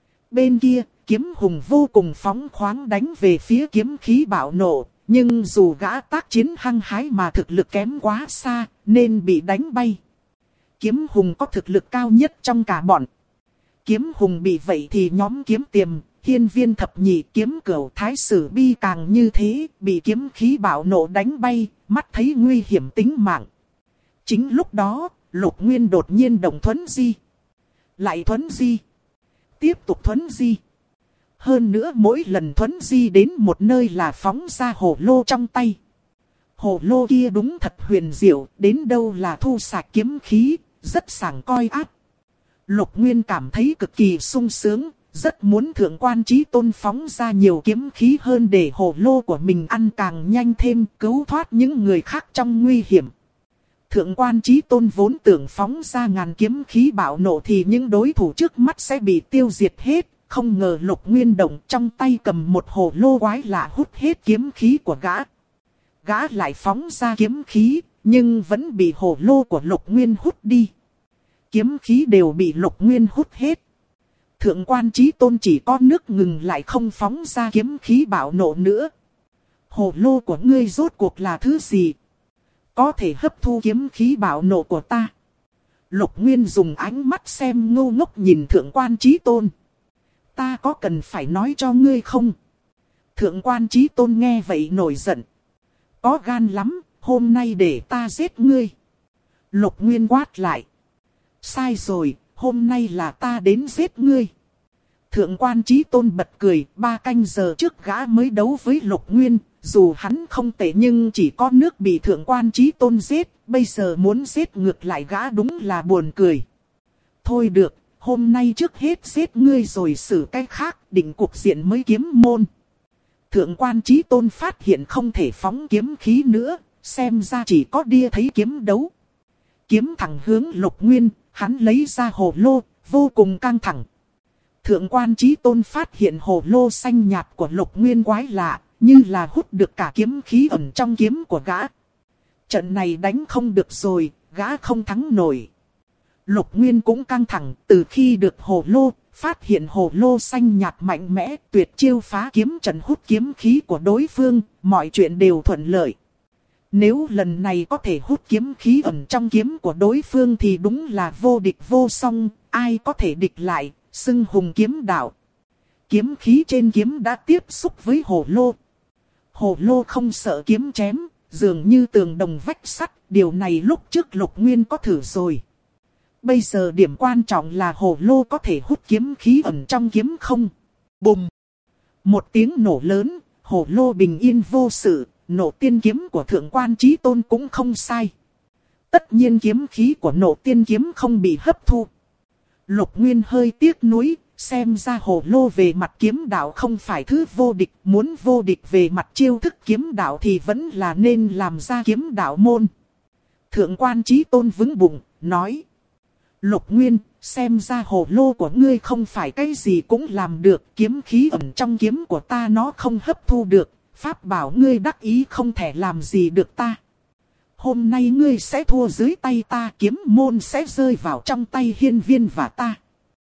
Bên kia, Kiếm Hùng vô cùng phóng khoáng đánh về phía kiếm khí bạo nộ, nhưng dù gã tác chiến hăng hái mà thực lực kém quá xa, nên bị đánh bay. Kiếm Hùng có thực lực cao nhất trong cả bọn. Kiếm Hùng bị vậy thì nhóm Kiếm Tiềm, Hiên Viên Thập Nhị, Kiếm Cửu, Thái Sử Bi càng như thế, bị kiếm khí bạo nộ đánh bay, mắt thấy nguy hiểm tính mạng. Chính lúc đó, Lục Nguyên đột nhiên động thuấn di. Lại thuấn di. Tiếp tục thuấn di. Hơn nữa mỗi lần thuấn di đến một nơi là phóng ra hồ lô trong tay. Hồ lô kia đúng thật huyền diệu, đến đâu là thu sạch kiếm khí, rất sảng coi ác. Lục Nguyên cảm thấy cực kỳ sung sướng, rất muốn Thượng Quan Chí Tôn phóng ra nhiều kiếm khí hơn để hồ lô của mình ăn càng nhanh thêm, cứu thoát những người khác trong nguy hiểm. Thượng Quan Chí Tôn vốn tưởng phóng ra ngàn kiếm khí bạo nộ thì những đối thủ trước mắt sẽ bị tiêu diệt hết. Không ngờ Lục Nguyên động trong tay cầm một hồ lô quái lạ hút hết kiếm khí của gã. Gã lại phóng ra kiếm khí, nhưng vẫn bị hồ lô của Lục Nguyên hút đi. Kiếm khí đều bị Lục Nguyên hút hết. Thượng Quan Chí Tôn chỉ có nước ngừng lại không phóng ra kiếm khí bạo nộ nữa. Hồ lô của ngươi rốt cuộc là thứ gì? Có thể hấp thu kiếm khí bạo nộ của ta. Lục Nguyên dùng ánh mắt xem ngu ngốc nhìn Thượng Quan Chí Tôn. Ta có cần phải nói cho ngươi không? Thượng Quan Chí Tôn nghe vậy nổi giận. Có gan lắm, hôm nay để ta giết ngươi. Lục Nguyên quát lại. Sai rồi, hôm nay là ta đến giết ngươi. Thượng Quan Chí Tôn bật cười, 3 canh giờ trước gã mới đấu với Lục Nguyên. Dù hắn không tệ nhưng chỉ có nước bị Thượng Quan Chí Tôn giết, bây giờ muốn giết ngược lại gã đúng là buồn cười. Thôi được, hôm nay trước hết giết ngươi rồi xử cái khác, định cuộc diện mới kiếm môn. Thượng Quan Chí Tôn phát hiện không thể phóng kiếm khí nữa, xem ra chỉ có đia thấy kiếm đấu. Kiếm thẳng hướng Lục Nguyên, hắn lấy ra hồ lô, vô cùng căng thẳng. Thượng Quan Chí Tôn phát hiện hồ lô xanh nhạt của Lục Nguyên quái lạ, như là hút được cả kiếm khí ẩn trong kiếm của gã. Trận này đánh không được rồi, gã không thắng nổi. Lục Nguyên cũng căng thẳng, từ khi được hồ lô, phát hiện hồ lô xanh nhạt mạnh mẽ, tuyệt chiêu phá kiếm trận hút kiếm khí của đối phương, mọi chuyện đều thuận lợi. Nếu lần này có thể hút kiếm khí ẩn trong kiếm của đối phương thì đúng là vô địch vô song, ai có thể địch lại, xưng hùng kiếm đạo. Kiếm khí trên kiếm đã tiếp xúc với hồ lô. Hồ lô không sợ kiếm chém, dường như tường đồng vách sắt, điều này lúc trước Lục Nguyên có thử rồi. Bây giờ điểm quan trọng là hồ lô có thể hút kiếm khí ẩn trong kiếm không. Bùm! Một tiếng nổ lớn, hồ lô bình yên vô sự, nộ tiên kiếm của Thượng Quan Chí Tôn cũng không sai. Tất nhiên kiếm khí của nộ tiên kiếm không bị hấp thu. Lục Nguyên hơi tiếc nuối, xem ra hồ lô về mặt kiếm đạo không phải thứ vô địch. Muốn vô địch về mặt chiêu thức kiếm đạo thì vẫn là nên làm ra kiếm đạo môn. Thượng Quan Chí Tôn vững bụng, nói. Lục Nguyên, xem ra hồ lô của ngươi không phải cái gì cũng làm được, kiếm khí ẩn trong kiếm của ta nó không hấp thu được, pháp bảo ngươi đắc ý không thể làm gì được ta. Hôm nay ngươi sẽ thua dưới tay ta, kiếm môn sẽ rơi vào trong tay Hiên Viên và ta.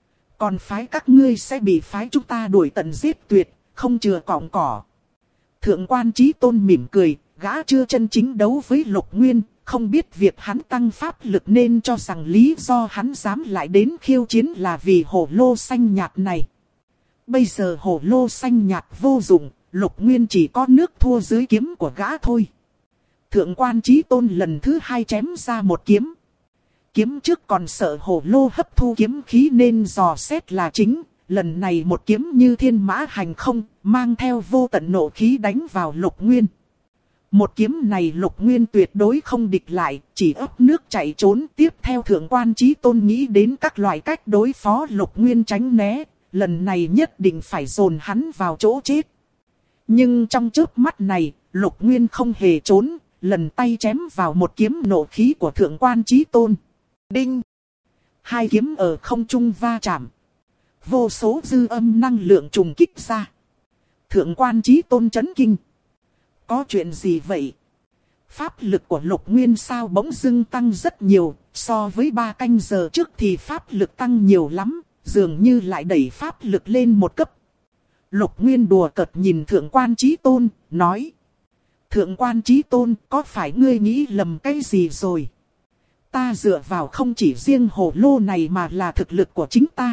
Còn phái các ngươi sẽ bị phái chúng ta đuổi tận giết tuyệt, không chừa cọng cỏ. Thượng quan Chí Tôn mỉm cười, gã chưa chân chính đấu với Lục Nguyên, không biết việc hắn tăng pháp lực nên cho rằng lý do hắn dám lại đến khiêu chiến là vì hồ lô xanh nhạt này. Bây giờ hồ lô xanh nhạt vô dụng, Lục Nguyên chỉ có nước thua dưới kiếm của gã thôi. Thượng quan Chí Tôn lần thứ hai chém ra một kiếm. Kiếm trước còn sợ hồ lô hấp thu kiếm khí nên dò xét là chính. Lần này một kiếm như thiên mã hành không, mang theo vô tận nộ khí đánh vào Lục Nguyên. Một kiếm này Lục Nguyên tuyệt đối không địch lại, chỉ ấp nước chạy trốn. Tiếp theo Thượng quan Chí Tôn nghĩ đến các loại cách đối phó Lục Nguyên tránh né. Lần này nhất định phải dồn hắn vào chỗ chết. Nhưng trong chớp mắt này, Lục Nguyên không hề trốn, lần tay chém vào một kiếm nộ khí của Thượng quan Chí Tôn. Đinh! Hai kiếm ở không trung va chạm. Vô số dư âm năng lượng trùng kích ra. Thượng quan Chí Tôn chấn kinh. Có chuyện gì vậy? Pháp lực của Lục Nguyên sao bỗng dưng tăng rất nhiều, so với 3 canh giờ trước thì pháp lực tăng nhiều lắm, dường như lại đẩy pháp lực lên một cấp. Lục Nguyên đùa cợt nhìn Thượng quan Chí Tôn, nói. Thượng quan Chí Tôn, có phải ngươi nghĩ lầm cái gì rồi? Ta dựa vào không chỉ riêng hồ lô này mà là thực lực của chính ta.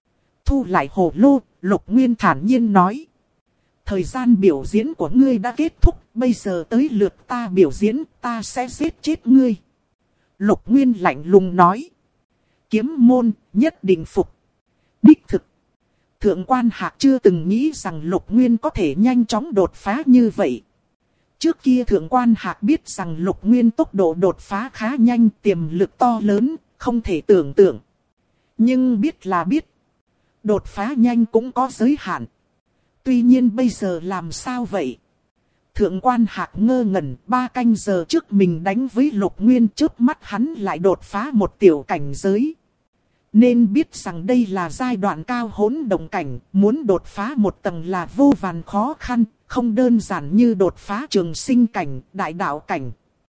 Thu lại hồ lô, Lục Nguyên thản nhiên nói. Thời gian biểu diễn của ngươi đã kết thúc, bây giờ tới lượt ta biểu diễn, ta sẽ giết chết ngươi. Lục Nguyên lạnh lùng nói. Kiếm môn, nhất định phục. Đích thực. Thượng quan Hạc chưa từng nghĩ rằng Lục Nguyên có thể nhanh chóng đột phá như vậy. Trước kia Thượng quan Hạc biết rằng Lục Nguyên tốc độ đột phá khá nhanh, tiềm lực to lớn, không thể tưởng tượng. Nhưng biết là biết. Đột phá nhanh cũng có giới hạn. Tuy nhiên bây giờ làm sao vậy? Thượng quan Hạc ngơ ngẩn, 3 canh giờ trước mình đánh với Lục Nguyên, trước mắt hắn lại đột phá một tiểu cảnh giới. Nên biết rằng đây là giai đoạn cao hỗn động cảnh, muốn đột phá một tầng là vô vàn khó khăn, không đơn giản như đột phá trường sinh cảnh, đại đạo cảnh.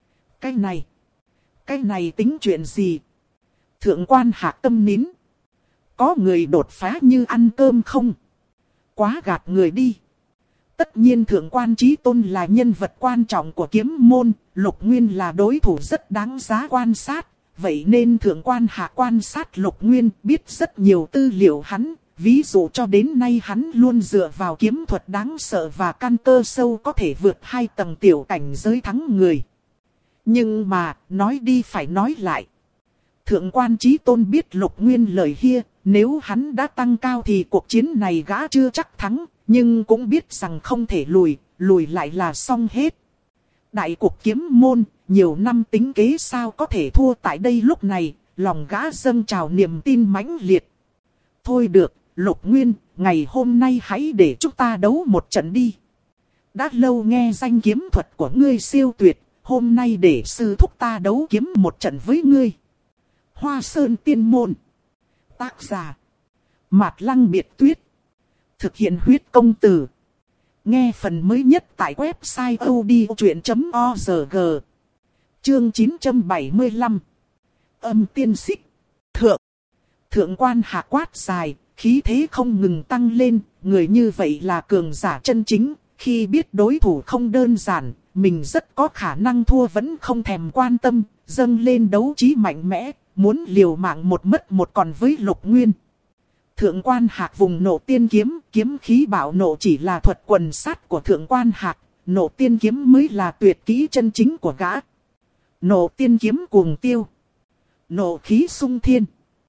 Cái này tính chuyện gì? Thượng quan Hạc tâm nín. Có người đột phá như ăn cơm không? Quá gạt người đi. Tất nhiên Thượng quan Chí Tôn là nhân vật quan trọng của kiếm môn, Lục Nguyên là đối thủ rất đáng giá quan sát. Vậy nên Thượng quan Hạc quan sát Lục Nguyên, biết rất nhiều tư liệu hắn. Ví dụ cho đến nay hắn luôn dựa vào kiếm thuật đáng sợ và căn cơ sâu có thể vượt 2 tầng tiểu cảnh giới thắng người. Nhưng mà, nói đi phải nói lại. Thượng quan Chí Tôn biết Lục Nguyên lời hia, nếu hắn đã tăng cao thì cuộc chiến này gã chưa chắc thắng, nhưng cũng biết rằng không thể lùi lại là xong hết. Đại cục kiếm môn, nhiều năm tính kế sao có thể thua tại đây lúc này, lòng gã dâng trào niềm tin mãnh liệt. Thôi được, Lục Nguyên, ngày hôm nay hãy để chúng ta đấu một trận đi. Đã lâu nghe danh kiếm thuật của ngươi siêu tuyệt, hôm nay để sư thúc ta đấu kiếm một trận với ngươi. Hoa Sơn Tiên Môn. Tác giả. Mạt Lăng Biệt Tuyết. Thực hiện huyết công từ. Nghe phần mới nhất tại website odchuyện.org. Chương 975. Âm tiên xích. Thượng quan Hạc quát dài, khí thế không ngừng tăng lên. Người như vậy là cường giả chân chính. Khi biết đối thủ không đơn giản, mình rất có khả năng thua vẫn không thèm quan tâm. Dâng lên đấu trí mạnh mẽ, muốn liều mạng một mất một còn với Lục Nguyên. Thượng quan Hạc vùng nộ tiên kiếm, kiếm khí bạo nộ chỉ là thuật quần sát của Thượng quan Hạc, nộ tiên kiếm mới là tuyệt kỹ chân chính của gã. Nộ tiên kiếm cuồng tiêu, nộ khí sung thiên,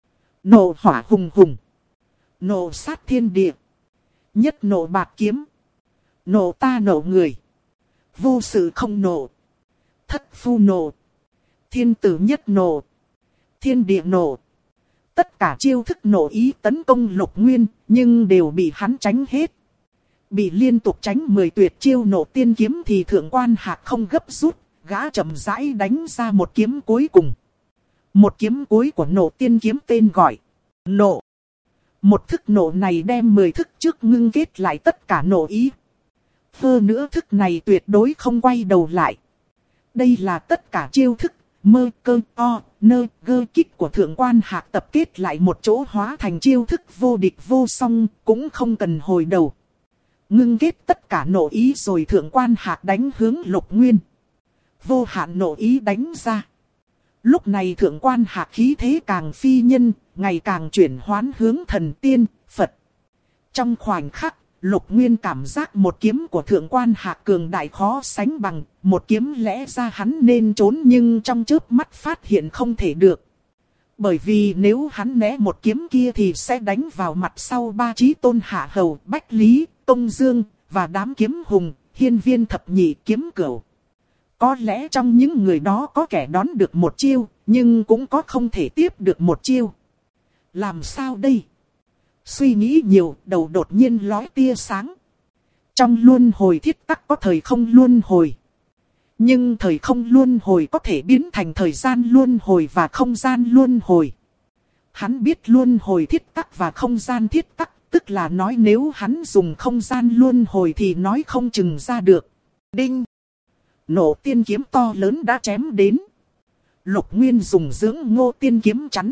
nộ hỏa hùng hùng, nộ sát thiên địa, nhất nộ bạc kiếm, nộ ta nộ người, vô sự không nộ, thất phu nộ, thiên tử nhất nộ, thiên địa nộ. Tất cả chiêu thức nộ ý tấn công Lục Nguyên, nhưng đều bị hắn tránh hết. Bị liên tục tránh 10 tuyệt chiêu nộ tiên kiếm thì Thượng quan Hạc không gấp rút, gã chậm rãi đánh ra một kiếm cuối cùng. Một kiếm cuối của nộ tiên kiếm tên gọi Nộ. Một thức nộ này đem 10 thức trước ngưng kết lại tất cả nộ ý. Hơn nữa thức này tuyệt đối không quay đầu lại. Đây là tất cả chiêu thức, mơ cơ o, nơ gơ kích của thượng quan Hạc tập kết lại một chỗ hóa thành chiêu thức vô địch vô song, cũng không cần hồi đầu. Ngưng kết tất cả nộ ý rồi thượng quan Hạc đánh hướng Lục Nguyên. Vô hạn nộ ý đánh ra. Lúc này thượng quan Hạc khí thế càng phi nhân, ngày càng chuyển hoán hướng thần tiên, Phật. Trong khoảnh khắc, Lục Nguyên cảm giác một kiếm của thượng quan Hạc cường đại khó sánh bằng, một kiếm lẽ ra hắn nên trốn nhưng trong chớp mắt phát hiện không thể được. Bởi vì nếu hắn né một kiếm kia thì sẽ đánh vào mặt sau ba chí tôn Hạ Hầu, Bách Lý, Công Dương, và đám kiếm hùng, hiên viên thập nhị kiếm cửu. Có lẽ trong những người đó có kẻ đón được một chiêu, nhưng cũng có không thể tiếp được một chiêu. Làm sao đây? Suy nghĩ nhiều, đầu đột nhiên lóe tia sáng. Trong luân hồi thiết tắc có thời không luân hồi. Nhưng thời không luân hồi có thể biến thành thời gian luân hồi và không gian luân hồi. Hắn biết luân hồi thiết tắc và không gian thiết tắc, tức là nói nếu hắn dùng không gian luân hồi thì nói không chừng ra được. Đinh! Nộ tiên kiếm to lớn đã chém đến. Lục Nguyên dùng dưỡng ngô tiên kiếm chắn.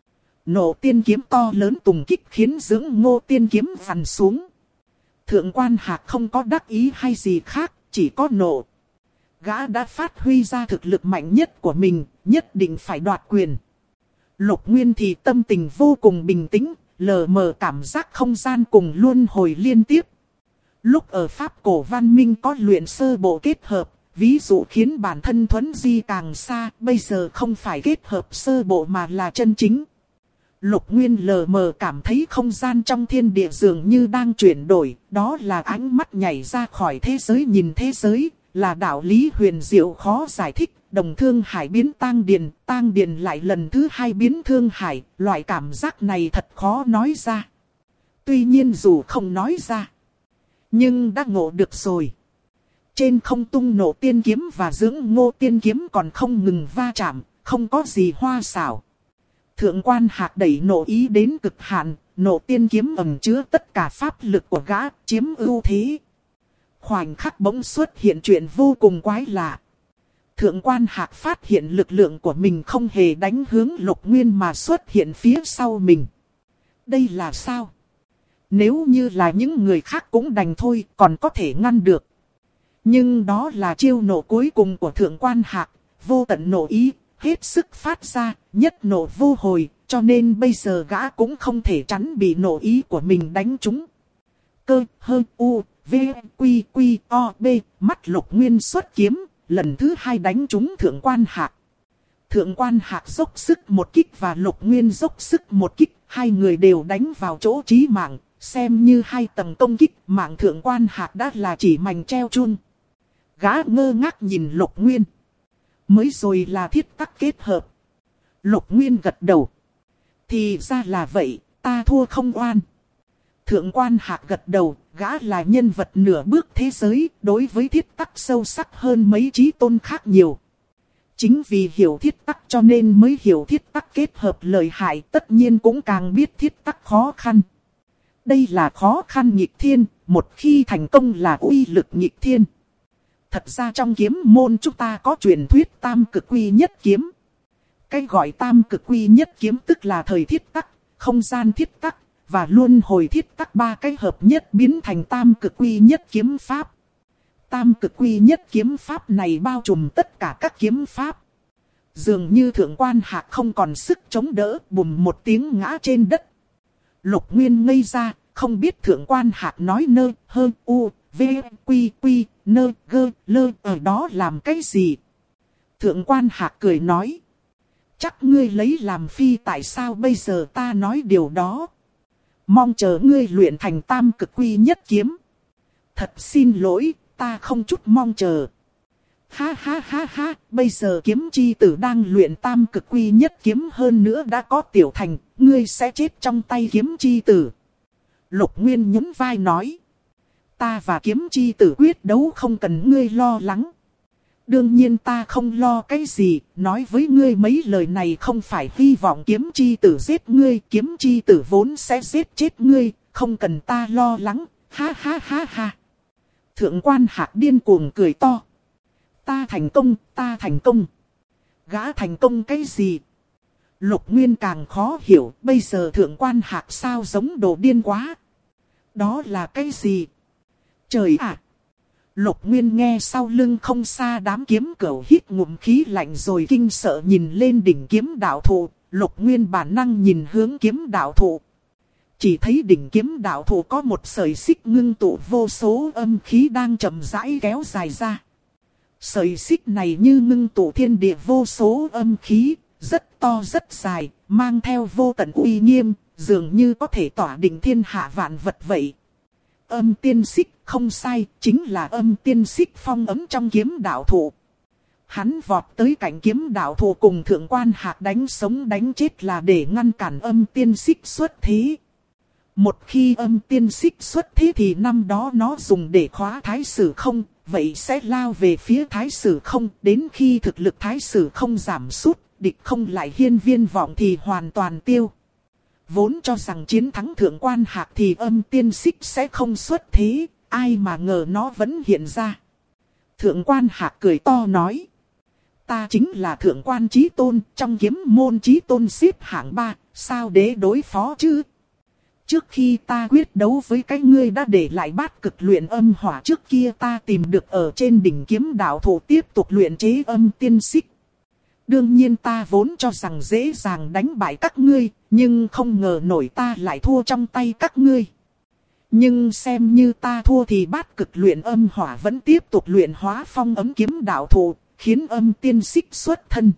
Nộ tiên kiếm to lớn tùng kích khiến dưỡng ngô tiên kiếm vằn xuống. Thượng quan Hạc không có đắc ý hay gì khác, chỉ có nộ. Gã đã phát huy ra thực lực mạnh nhất của mình, nhất định phải đoạt quyền. Lục Nguyên thì tâm tình vô cùng bình tĩnh, lờ mờ cảm giác không gian cùng luân hồi liên tiếp. Lúc ở Pháp cổ văn minh có luyện sơ bộ kết hợp, ví dụ khiến bản thân thuấn di càng xa, bây giờ không phải kết hợp sơ bộ mà là chân chính. Lục Nguyên lờ mờ cảm thấy không gian trong thiên địa dường như đang chuyển đổi, đó là ánh mắt nhảy ra khỏi thế giới nhìn thế giới, là đạo lý huyền diệu khó giải thích, đồng thương hải biến tang điền lại lần thứ hai biến thương hải, loại cảm giác này thật khó nói ra. Tuy nhiên dù không nói ra, nhưng đã ngộ được rồi. Trên không tung nộ tiên kiếm và dưỡng ngô tiên kiếm còn không ngừng va chạm, không có gì hoa xảo. Thượng quan Hạc đẩy nộ ý đến cực hạn, nộ tiên kiếm ẩn chứa tất cả pháp lực của gã, chiếm ưu thế. Khoảnh khắc bỗng xuất hiện chuyện vô cùng quái lạ. Thượng quan Hạc phát hiện lực lượng của mình không hề đánh hướng Lục Nguyên mà xuất hiện phía sau mình. Đây là sao? Nếu như là những người khác cũng đành thôi, còn có thể ngăn được. Nhưng đó là chiêu nộ cuối cùng của thượng quan Hạc, vô tận nộ ý, hết sức phát ra, nhất nộ vô hồi, cho nên bây giờ gã cũng không thể tránh bị nộ ý của mình đánh trúng. Cơ, hơ, u, v, quy, quy, o, b, mắt Lục Nguyên xuất kiếm, lần thứ hai đánh trúng thượng quan Hạc. Thượng quan Hạc dốc sức một kích và Lục Nguyên dốc sức một kích, hai người đều đánh vào chỗ chí mạng, xem như hai tầng công kích, mạng thượng quan Hạc đã là chỉ mảnh treo chun. Gã ngơ ngác nhìn Lục Nguyên. Mới rồi là thiết tắc kết hợp. Lục Nguyên gật đầu. Thì ra là vậy, ta thua không oan. Thượng quan Hạc gật đầu, gã là nhân vật nửa bước thế giới, đối với thiết tắc sâu sắc hơn mấy chí tôn khác nhiều. Chính vì hiểu thiết tắc cho nên mới hiểu thiết tắc kết hợp lợi hại, tất nhiên cũng càng biết thiết tắc khó khăn. Đây là khó khăn nghịch thiên, một khi thành công là uy lực nghịch thiên. Thật ra trong kiếm môn chúng ta có truyền thuyết tam cực quy nhất kiếm. Cái gọi tam cực quy nhất kiếm tức là thời thiết tắc, không gian thiết tắc, và luân hồi thiết tắc ba cái hợp nhất biến thành tam cực quy nhất kiếm pháp. Tam cực quy nhất kiếm pháp này bao trùm tất cả các kiếm pháp. Dường như thượng quan Hạc không còn sức chống đỡ, bùm một tiếng ngã trên đất. Lục Nguyên ngây ra, không biết thượng quan Hạc nói nơ, hơ, u, v, quy, quy, nơ, gơ, lơ, ở đó làm cái gì? Thượng quan Hạc cười nói. Chắc ngươi lấy làm phi tại sao bây giờ ta nói điều đó. Mong chờ ngươi luyện thành tam cực quy nhất kiếm. Thật xin lỗi, ta không chút mong chờ. Ha ha ha ha, bây giờ kiếm chi tử đang luyện tam cực quy nhất kiếm hơn nữa đã có tiểu thành, ngươi sẽ chết trong tay kiếm chi tử. Lục Nguyên nhún vai nói. Ta và kiếm chi tử quyết đấu không cần ngươi lo lắng. Đương nhiên ta không lo cái gì, nói với ngươi mấy lời này không phải hy vọng kiếm chi tử giết ngươi, kiếm chi tử vốn sẽ giết chết ngươi, không cần ta lo lắng, ha ha ha ha. Thượng quan Hạc điên cuồng cười to. Ta thành công, ta thành công. Gã thành công cái gì? Lục Nguyên càng khó hiểu, bây giờ thượng quan Hạc sao giống đồ điên quá. Đó là cái gì? Trời ạ! Lục Nguyên nghe sau lưng không xa đám kiếm cẩu hít ngụm khí lạnh rồi kinh sợ nhìn lên đỉnh kiếm đạo thụ. Lục Nguyên bản năng nhìn hướng kiếm đạo thụ. Chỉ thấy đỉnh kiếm đạo thụ có một sợi xích ngưng tụ vô số âm khí đang chậm rãi kéo dài ra. Sợi xích này như ngưng tụ thiên địa vô số âm khí, rất to rất dài, mang theo vô tận uy nghiêm, dường như có thể tỏa định thiên hạ vạn vật vậy. Âm tiên xích, không sai, chính là âm tiên xích phong ấm trong kiếm đạo thụ. Hắn vọt tới cạnh kiếm đạo thụ cùng thượng quan Hạc đánh sống đánh chết là để ngăn cản âm tiên xích xuất thế. Một khi âm tiên xích xuất thế thì năm đó nó dùng để khóa thái sử không, vậy sẽ lao về phía thái sử không, đến khi thực lực thái sử không giảm sút, địch không lại hiên viên vọng thì hoàn toàn tiêu. Vốn cho rằng chiến thắng thượng quan Hạc thì âm tiên xích sẽ không xuất thế, ai mà ngờ nó vẫn hiện ra. Thượng quan Hạc cười to nói. Ta chính là thượng quan chí tôn, trong kiếm môn chí tôn xếp hạng 3, sao để đối phó chứ? Trước khi ta quyết đấu với cái ngươi đã để lại bát cực luyện âm hỏa trước kia ta tìm được ở trên đỉnh kiếm đạo thụ tiếp tục luyện chế âm tiên xích. Đương nhiên ta vốn cho rằng dễ dàng đánh bại các ngươi, nhưng không ngờ nổi ta lại thua trong tay các ngươi. Nhưng xem như ta thua thì bát cực luyện âm hỏa vẫn tiếp tục luyện hóa phong ấm kiếm đạo thụ, khiến âm tiên xích xuất thân.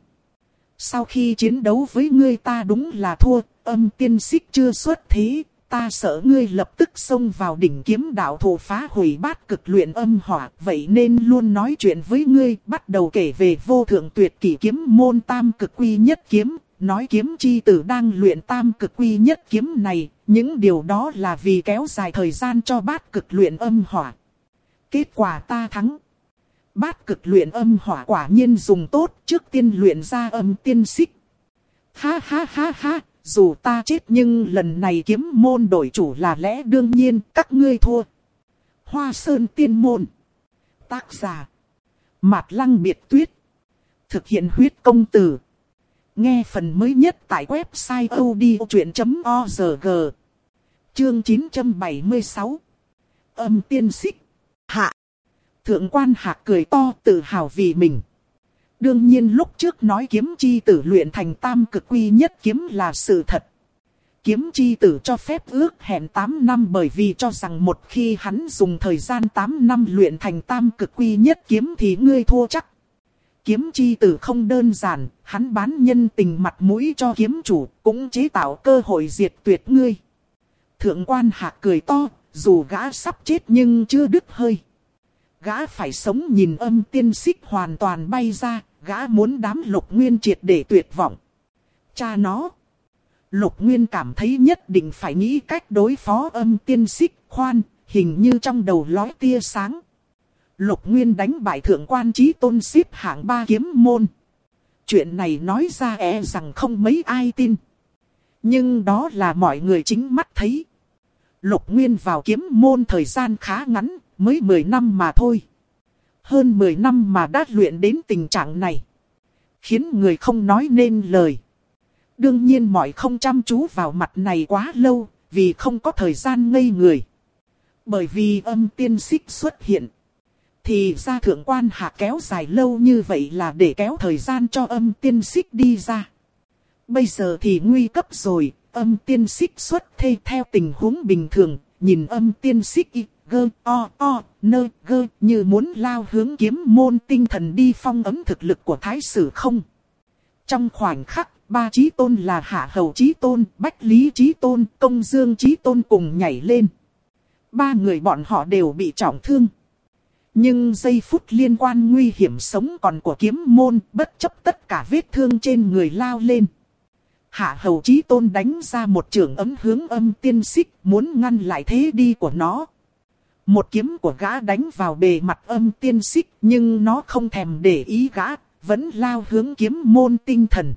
Sau khi chiến đấu với ngươi ta đúng là thua, âm tiên xích chưa xuất thế. Ta sợ ngươi lập tức xông vào đỉnh kiếm đạo thụ phá hủy bát cực luyện âm hỏa, vậy nên luôn nói chuyện với ngươi, bắt đầu kể về vô thượng tuyệt kỷ kiếm môn tam cực quy nhất kiếm, nói kiếm chi tử đang luyện tam cực quy nhất kiếm này, những điều đó là vì kéo dài thời gian cho bát cực luyện âm hỏa. Kết quả ta thắng. Bát cực luyện âm hỏa quả nhiên dùng tốt, trước tiên luyện ra âm tiên xích. Ha ha ha ha. Dù ta chết nhưng lần này kiếm môn đổi chủ là lẽ đương nhiên, các ngươi thua. Hoa Sơn Tiên Môn. Tác giả. Mạt Lăng Biệt Tuyết. Thực hiện huyết công từ. Nghe phần mới nhất tại website odchuyện.org. Chương 976. Âm tiên xích. Hạ. Thượng quan Hạc cười to tự hào vì mình. Đương nhiên lúc trước nói kiếm chi tử luyện thành tam cực quy nhất kiếm là sự thật. Kiếm chi tử cho phép ước hẹn 8 năm bởi vì cho rằng một khi hắn dùng thời gian 8 năm luyện thành tam cực quy nhất kiếm thì ngươi thua chắc. Kiếm chi tử không đơn giản, hắn bán nhân tình mặt mũi cho kiếm chủ, cũng chế tạo cơ hội diệt tuyệt ngươi. Thượng quan Hạc cười to, dù gã sắp chết nhưng chưa đứt hơi. Gã phải sống nhìn âm tiên xích hoàn toàn bay ra, gã muốn đám Lục Nguyên triệt để tuyệt vọng. Cha nó! Lục Nguyên cảm thấy nhất định phải nghĩ cách đối phó âm tiên xích, khoan, hình như trong đầu lóe tia sáng. Lục Nguyên đánh bại thượng quan chí tôn xếp hạng 3 kiếm môn. Chuyện này nói ra rằng không mấy ai tin. Nhưng đó là mọi người chính mắt thấy. Lục Nguyên vào kiếm môn thời gian khá ngắn, mới 10 năm mà thôi. Hơn 10 năm mà đã luyện đến tình trạng này. Khiến người không nói nên lời. Đương nhiên mọi không chăm chú vào mặt này quá lâu, vì không có thời gian ngây người. Bởi vì âm tiên xích xuất hiện. Thì ra thượng quan Hạc kéo dài lâu như vậy là để kéo thời gian cho âm tiên xích đi ra. Bây giờ thì nguy cấp rồi, âm tiên xích xuất thế theo tình huống bình thường, nhìn âm tiên xích như muốn lao hướng kiếm môn tinh thần đi phong ấm thực lực của thái sử không. Trong khoảnh khắc, 3 chí tôn là Hạ Hầu chí tôn, Bách Lý chí tôn, Công Dương chí tôn cùng nhảy lên. 3 người bọn họ đều bị trọng thương. Nhưng giây phút liên quan nguy hiểm sống còn của kiếm môn, bất chấp tất cả vết thương trên người lao lên. Hạ Hầu chí tôn đánh ra một chưởng ấm hướng âm tiên xích, muốn ngăn lại thế đi của nó. Một kiếm của gã đánh vào bề mặt âm tiên xích, nhưng nó không thèm để ý gã, vẫn lao hướng kiếm môn tinh thần.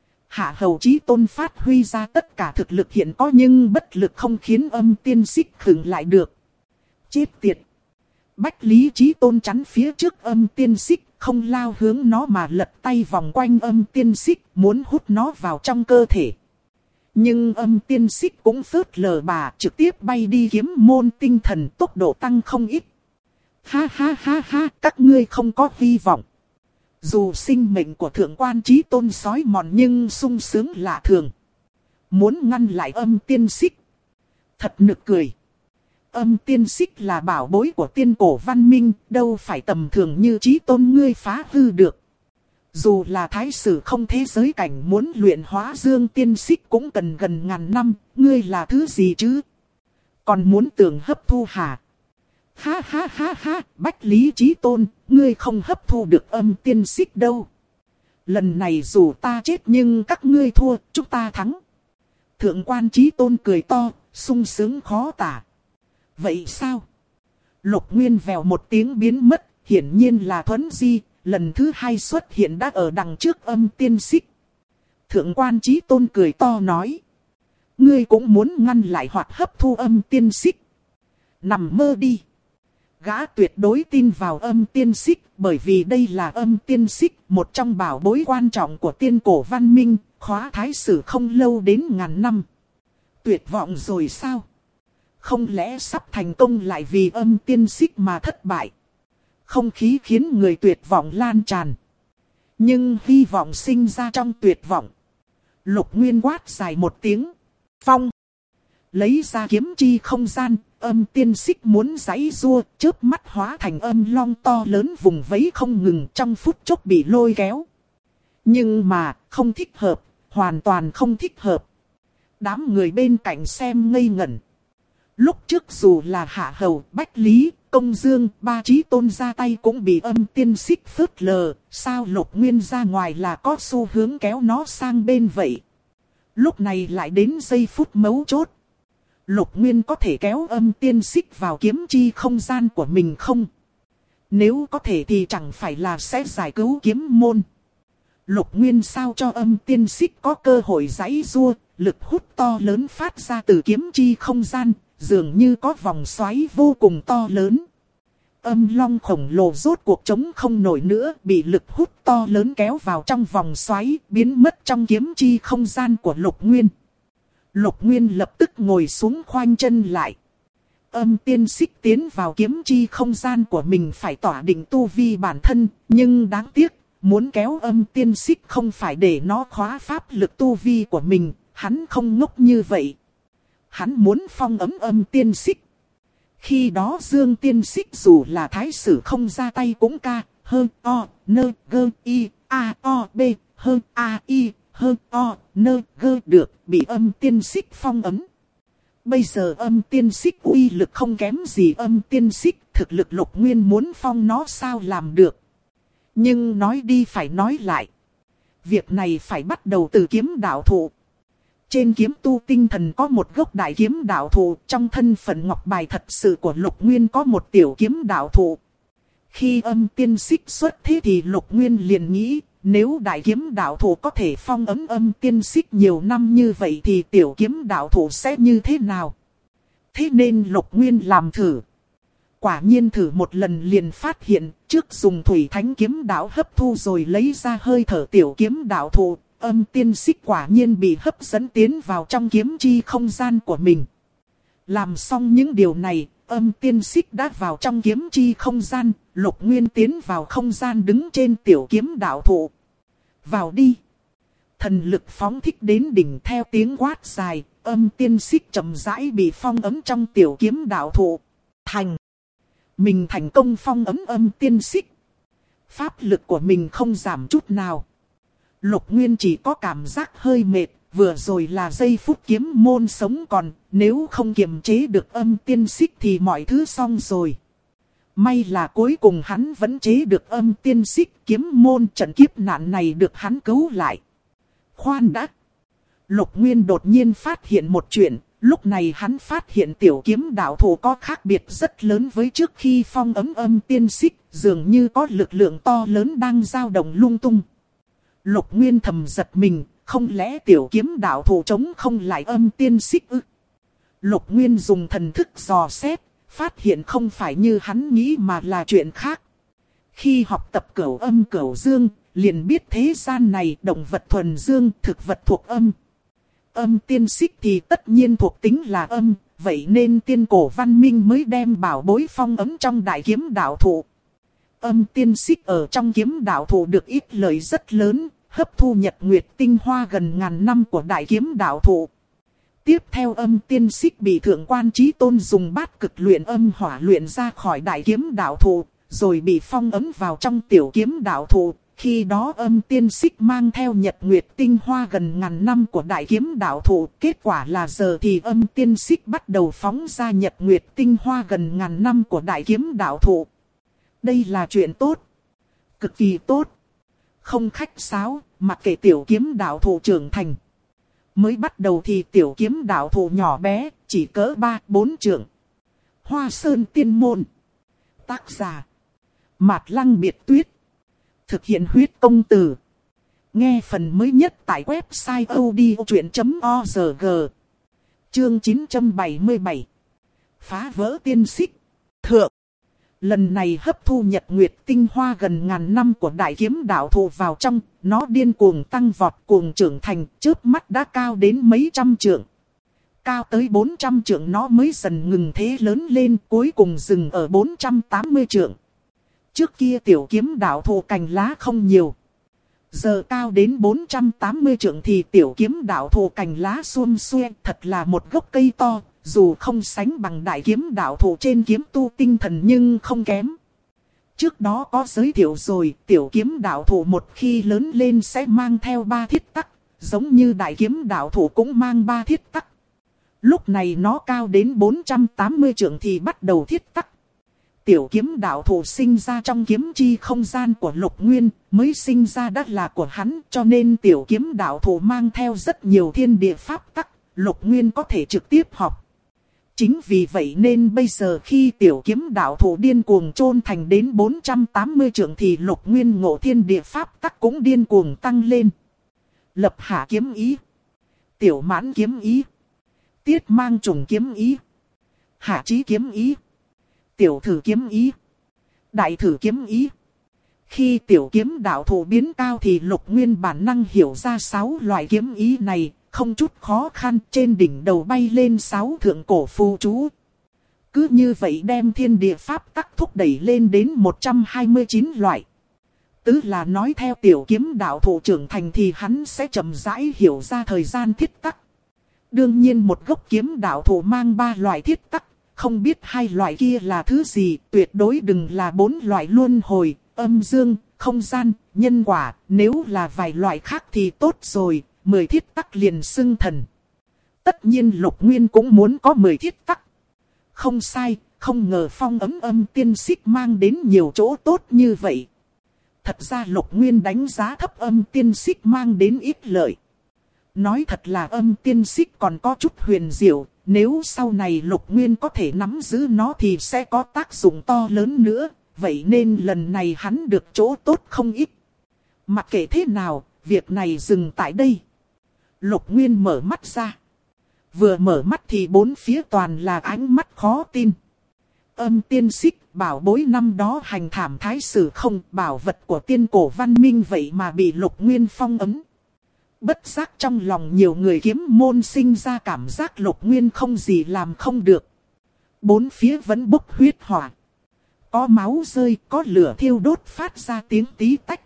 Hạ Hầu Chí Tôn phát huy ra tất cả thực lực hiện có, nhưng bất lực không khiến âm tiên xích khựng lại được. Chết tiệt! Bách Lý Chí Tôn chắn phía trước âm tiên xích, không lao hướng nó mà lật tay vòng quanh âm tiên xích, muốn hút nó vào trong cơ thể. Nhưng âm tiên xích cũng phớt lờ bà, trực tiếp bay đi kiếm môn tinh thần, tốc độ tăng không ít. Ha ha ha ha, các ngươi không có hy vọng. Dù sinh mệnh của Thượng Quan Chí Tôn sói mòn nhưng sung sướng lạ thường. Muốn ngăn lại âm tiên xích. Thật nực cười. Âm tiên xích là bảo bối của tiên cổ văn minh, đâu phải tầm thường như Chí Tôn ngươi phá hư được. Dù là thái sử không thế giới cảnh muốn luyện hóa dương tiên xích cũng cần gần ngàn năm, ngươi là thứ gì chứ? Còn muốn tưởng hấp thu hả? Ha ha ha ha, Bách Lý Chí Tôn, ngươi không hấp thu được âm tiên xích đâu. Lần này dù ta chết nhưng các ngươi thua, chúng ta thắng. Thượng Quan Chí Tôn cười to, sung sướng khó tả. Vậy sao? Lục Nguyên vèo một tiếng biến mất, hiển nhiên là Thuấn Di, lần thứ hai xuất hiện đã ở đằng trước âm tiên xích. Thượng Quan Chí Tôn cười to nói. Ngươi cũng muốn ngăn lại hoặc hấp thu âm tiên xích. Nằm mơ đi. Gã tuyệt đối tin vào âm tiên xích, bởi vì đây là âm tiên xích, một trong bảo bối quan trọng của tiên cổ văn minh, khóa thái sử không lâu đến ngàn năm. Tuyệt vọng rồi sao? Không lẽ sắp thành công lại vì âm tiên xích mà thất bại? Không khí khiến người tuyệt vọng lan tràn. Nhưng hy vọng sinh ra trong tuyệt vọng. Lục Nguyên quát dài một tiếng. Phong! Lấy ra kiếm chi không gian, âm tiên xích muốn giãy giụa, chớp mắt hóa thành âm long to lớn vùng vẫy không ngừng, trong phút chốc bị lôi kéo. Nhưng mà, không thích hợp, hoàn toàn không thích hợp. Đám người bên cạnh xem ngây ngẩn. Lúc trước dù là Hạ Hầu, Bách Lý, Công Dương, ba Chí Tôn ra tay cũng bị âm tiên xích phớt lờ, sao Lục Nguyên ra ngoài là có xu hướng kéo nó sang bên vậy? Lúc này lại đến giây phút mấu chốt. Lục Nguyên có thể kéo âm tiên xích vào kiếm chi không gian của mình không? Nếu có thể thì chẳng phải là sẽ giải cứu kiếm môn. Lục Nguyên sao cho âm tiên xích có cơ hội giãy giụa, lực hút to lớn phát ra từ kiếm chi không gian, dường như có vòng xoáy vô cùng to lớn. Âm long khổng lồ rốt cuộc chống không nổi nữa, bị lực hút to lớn kéo vào trong vòng xoáy, biến mất trong kiếm chi không gian của Lục Nguyên. Lục Nguyên lập tức ngồi xuống khoanh chân lại. Âm tiên xích tiến vào kiếm chi không gian của mình phải tỏa định tu vi bản thân, nhưng đáng tiếc, muốn kéo âm tiên xích không phải để nó khóa pháp lực tu vi của mình, hắn không ngốc như vậy. Hắn muốn phong ấm âm tiên xích. Khi đó dương tiên xích dù là thái sử không ra tay cũng ca, hơn o, nơ, gơ, y, a, o, b, hơn a, y, hơn o, nơ, gơ được, bị âm tiên xích phong ấm. Bây giờ âm tiên xích uy lực không kém gì âm tiên xích, thực lực Lục Nguyên muốn phong nó sao làm được. Nhưng nói đi phải nói lại. Việc này phải bắt đầu từ kiếm đạo thụ. Trên kiếm tu tinh thần có một gốc đại kiếm đạo thụ, trong thân phận ngọc bài thật sự của Lục Nguyên có một tiểu kiếm đạo thụ. Khi âm tiên xích xuất thế thì Lục Nguyên liền nghĩ, nếu đại kiếm đạo thụ có thể phong ấm âm tiên xích nhiều năm như vậy thì tiểu kiếm đạo thụ sẽ như thế nào? Thế nên Lục Nguyên làm thử. Quả nhiên thử một lần liền phát hiện, trước dùng thủy thánh kiếm đạo hấp thu rồi lấy ra hơi thở tiểu kiếm đạo thụ. Âm tiên xích quả nhiên bị hấp dẫn tiến vào trong kiếm chi không gian của mình. Làm xong những điều này, âm tiên xích đã vào trong kiếm chi không gian, Lục Nguyên tiến vào không gian đứng trên tiểu kiếm đạo thụ. Vào đi! Thần lực phóng thích đến đỉnh theo tiếng quát dài, âm tiên xích chậm rãi bị phong ấm trong tiểu kiếm đạo thụ. Thành! Mình thành công phong ấm âm tiên xích. Pháp lực của mình không giảm chút nào. Lục Nguyên chỉ có cảm giác hơi mệt, vừa rồi là giây phút kiếm môn sống còn, nếu không kiềm chế được âm tiên xích thì mọi thứ xong rồi. May là cuối cùng hắn vẫn chế được âm tiên xích, kiếm môn trận kiếp nạn này được hắn cứu lại. Khoan đã! Lục Nguyên đột nhiên phát hiện một chuyện, Lúc này hắn phát hiện tiểu kiếm đạo thủ có khác biệt rất lớn với trước khi phong ấm âm tiên xích, dường như có lực lượng to lớn đang dao động lung tung. Lục Nguyên thầm giật mình, không lẽ tiểu kiếm đạo thủ chống không lại âm tiên xích ư? Lục Nguyên dùng thần thức dò xét, phát hiện không phải như hắn nghĩ mà là chuyện khác. Khi học tập cửu âm cửu dương, liền biết thế gian này động vật thuần dương, thực vật thuộc âm. Âm tiên xích thì tất nhiên thuộc tính là âm, vậy nên tiên cổ văn minh mới đem bảo bối phong ấm trong đại kiếm đạo thụ. Âm tiên xích ở trong kiếm đạo thụ được ít lợi rất lớn, hấp thu nhật nguyệt tinh hoa gần ngàn năm của đại kiếm đạo thụ. Tiếp theo âm tiên xích bị thượng quan chí tôn dùng bát cực luyện âm hỏa luyện ra khỏi đại kiếm đạo thụ, rồi bị phong ấm vào trong tiểu kiếm đạo thụ. Khi đó âm tiên xích mang theo nhật nguyệt tinh hoa gần ngàn năm của đại kiếm đạo thụ. Kết quả là giờ thì âm tiên xích bắt đầu phóng ra nhật nguyệt tinh hoa gần ngàn năm của đại kiếm đạo thụ. Đây là chuyện tốt. Cực kỳ tốt. Không khách sáo, mặc kệ tiểu kiếm đạo thụ trưởng thành. Mới bắt đầu thì tiểu kiếm đạo thụ nhỏ bé, chỉ cỡ 3-4 trượng. Hoa Sơn Tiên Môn. Tác giả Mạt Lăng Biệt Tuyết. Thực hiện huyết công từ. Nghe phần mới nhất tại website odchuyện.org. Chương 977. Phá vỡ tiên xích. Thượng. Lần này hấp thu nhật nguyệt tinh hoa gần ngàn năm của đại kiếm đạo thụ vào trong, nó điên cuồng tăng vọt cuồng trưởng thành, chớp mắt đã cao đến mấy trăm trượng. Cao tới 400 trượng nó mới dần ngừng thế lớn lên, cuối cùng dừng ở 480 trượng. Trước kia tiểu kiếm đạo thụ cành lá không nhiều. Giờ cao đến 480 trượng thì tiểu kiếm đạo thụ cành lá sum xuê, thật là một gốc cây to. Dù không sánh bằng đại kiếm đạo thụ trên kiếm tu tinh thần nhưng không kém. Trước đó có giới thiệu rồi, tiểu kiếm đạo thụ một khi lớn lên sẽ mang theo 3 thiết tắc, giống như đại kiếm đạo thụ cũng mang 3 thiết tắc. Lúc này nó cao đến 480 trượng thì bắt đầu thiết tắc. Tiểu kiếm đạo thụ sinh ra trong kiếm chi không gian của Lục Nguyên, mới sinh ra đã là của hắn, cho nên tiểu kiếm đạo thụ mang theo rất nhiều thiên địa pháp tắc, Lục Nguyên có thể trực tiếp học. Chính vì vậy nên bây giờ khi tiểu kiếm đạo thụ điên cuồng chôn thành đến 480 trượng thì Lục Nguyên ngộ thiên địa pháp tắc cũng điên cuồng tăng lên. Lập hạ kiếm ý, tiểu mãn kiếm ý, tiết mang trùng kiếm ý, hạ chí kiếm ý, tiểu thử kiếm ý, đại thử kiếm ý. Khi tiểu kiếm đạo thụ biến cao thì Lục Nguyên bản năng hiểu ra 6 loại kiếm ý này. Không chút khó khăn, trên đỉnh đầu bay lên 6 thượng cổ phù chú. Cứ như vậy đem thiên địa pháp tắc thúc đẩy lên đến 129 loại. Tức là nói theo tiểu kiếm đạo thụ trưởng thành thì hắn sẽ chậm rãi hiểu ra thời gian thiết tắc. Đương nhiên một gốc kiếm đạo thụ mang 3 loại thiết tắc, không biết 2 loại kia là thứ gì, tuyệt đối đừng là 4 loại luân hồi, âm dương, không gian, nhân quả, nếu là vài loại khác thì tốt rồi. 10 thiết tắc liền xưng thần. Tất nhiên Lục Nguyên cũng muốn có 10 thiết tắc. Không sai, không ngờ phong ấm âm tiên xích mang đến nhiều chỗ tốt như vậy. Thật ra Lục Nguyên đánh giá thấp âm tiên xích mang đến ít lợi. Nói thật là âm tiên xích còn có chút huyền diệu, nếu sau này Lục Nguyên có thể nắm giữ nó thì sẽ có tác dụng to lớn nữa. Vậy nên lần này hắn được chỗ tốt không ít. Mặc kệ thế nào, việc này dừng tại đây. Lục Nguyên mở mắt ra. Vừa mở mắt thì bốn phía toàn là ánh mắt khó tin. Âm tiên xích, bảo bối năm đó hành thảm thái sử không, bảo vật của tiên cổ văn minh vậy mà bị Lục Nguyên phong ấm. Bất giác trong lòng nhiều người kiếm môn sinh ra cảm giác Lục Nguyên không gì làm không được. Bốn phía vẫn bốc huyết hỏa. Có máu rơi, có lửa thiêu đốt phát ra tiếng tí tách.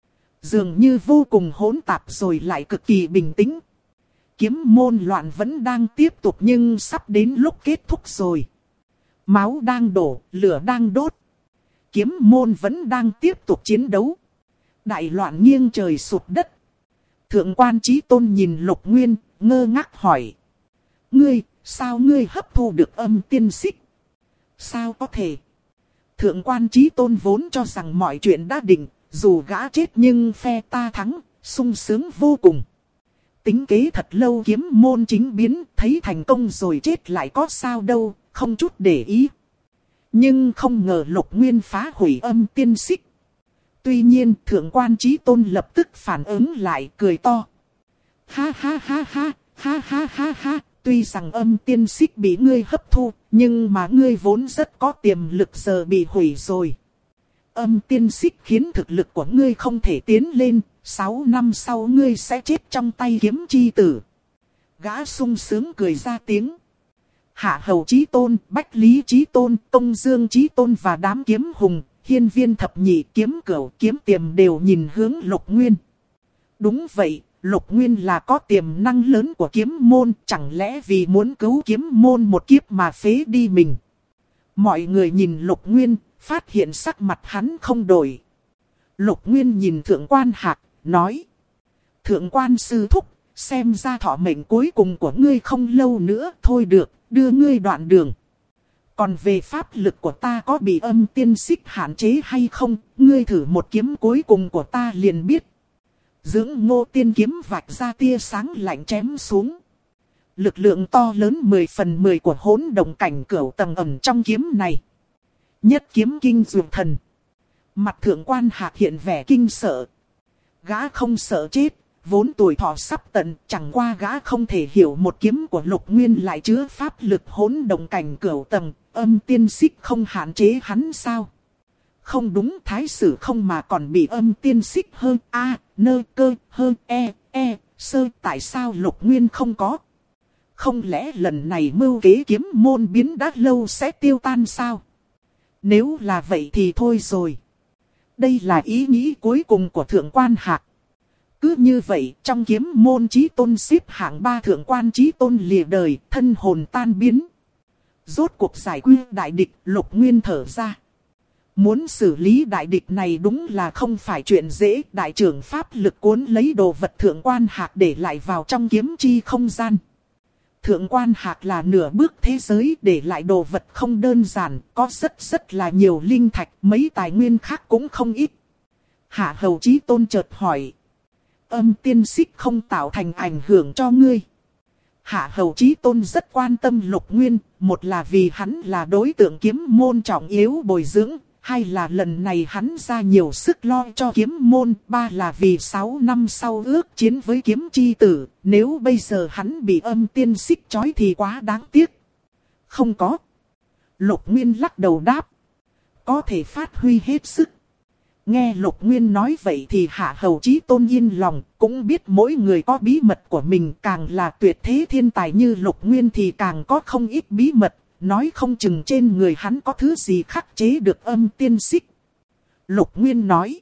Dường như vô cùng hỗn tạp rồi lại cực kỳ bình tĩnh. Kiếm môn loạn vẫn đang tiếp tục nhưng sắp đến lúc kết thúc rồi. Máu đang đổ, lửa đang đốt. Kiếm môn vẫn đang tiếp tục chiến đấu. Đại loạn nghiêng trời sụp đất. Thượng quan Chí Tôn nhìn Lục Nguyên, ngơ ngác hỏi. Sao ngươi hấp thu được âm tiên xích? Sao có thể? Thượng quan Chí Tôn vốn cho rằng mọi chuyện đã định. Dù gã chết nhưng phe ta thắng, sung sướng vô cùng. tính kế thật lâu kiếm môn chính biến, thấy thành công rồi chết lại có sao đâu, không chút để ý. Nhưng không ngờ Lục Nguyên phá hủy âm tiên xích. Tuy nhiên thượng quan Chí Tôn lập tức phản ứng lại, cười to. Ha ha ha ha, ha ha ha ha, tuy rằng âm tiên xích bị ngươi hấp thu, nhưng mà ngươi vốn rất có tiềm lực giờ bị hủy rồi. Âm tiên xích khiến thực lực của ngươi không thể tiến lên, 6 năm sau ngươi sẽ chết trong tay kiếm chi tử. Gã sung sướng cười ra tiếng. Hạ Hầu Chí Tôn, Bách Lý Chí Tôn, Công Dương Chí Tôn và đám kiếm hùng, Hiên Viên thập nhị, Kiếm Cửu, Kiếm Tiềm đều nhìn hướng Lục Nguyên. Đúng vậy, Lục Nguyên là có tiềm năng lớn của kiếm môn, chẳng lẽ vì muốn cứu kiếm môn một kiếp mà phế đi mình. Mọi người nhìn Lục Nguyên, phát hiện sắc mặt hắn không đổi. Lục Nguyên nhìn Thượng quan Hạc, nói. Thượng quan sư thúc, xem ra thọ mệnh cuối cùng của ngươi không lâu nữa, thôi được, đưa ngươi đoạn đường. Còn về pháp lực của ta có bị âm tiên xích hạn chế hay không, ngươi thử một kiếm cuối cùng của ta liền biết. Dưỡng Ngô tiên kiếm vạch ra tia sáng lạnh chém xuống. Lực lượng to lớn 10/10 của hỗn động cảnh cửu tầng ẩn trong kiếm này. Nhất kiếm kinh dược thần. Mặt Thượng quan Hạc hiện vẻ kinh sợ. Gã không sợ chết, vốn tuổi thọ sắp tận, chẳng qua gã không thể hiểu một kiếm của Lục Nguyên lại chứa pháp lực hỗn động cảnh cửu tầng, âm tiên xích không hạn chế hắn sao? Không đúng, thái sử không mà còn bị âm tiên xích hơn nơ cơ hơn sơ, tại sao Lục Nguyên không có? Không lẽ lần này mưu kế kiếm môn biến đã lâu sẽ tiêu tan sao? Nếu là vậy thì thôi rồi. Đây là ý nghĩ cuối cùng của Thượng quan Hạc. Cứ như vậy, trong kiếm môn Chí Tôn xếp hạng 3 Thượng quan Chí Tôn lìa đời, thân hồn tan biến. Rốt cuộc giải quyết đại địch, Lục Nguyên thở ra. Muốn xử lý đại địch này đúng là không phải chuyện dễ. Đại trưởng pháp lực cuốn lấy đồ vật Thượng quan Hạc để lại vào trong kiếm chi không gian. Thượng quan Hạc là nửa bước thế giới, để lại đồ vật không đơn giản, có rất là nhiều linh thạch, mấy tài nguyên khác cũng không ít. Hạ Hầu Chí Tôn chợt hỏi. Âm tiên xích không tạo thành ảnh hưởng cho ngươi. Hạ Hầu Chí Tôn rất quan tâm Lục Nguyên, một là vì hắn là đối tượng kiếm môn trọng yếu bồi dưỡng, hai là lần này hắn ra nhiều sức lo cho kiếm môn, ba là vì 6 năm sau ước chiến với kiếm chi tử, nếu bây giờ hắn bị âm tiên xích trói thì quá đáng tiếc. Không có. Lục Nguyên lắc đầu đáp. Có thể phát huy hết sức. Nghe Lục Nguyên nói vậy thì Hạ Hầu Chí Tôn yên lòng, cũng biết mỗi người có bí mật của mình, càng là tuyệt thế thiên tài như Lục Nguyên thì càng có không ít bí mật, nói không chừng trên người hắn có thứ gì khắc chế được âm tiên xích. Lục Nguyên nói,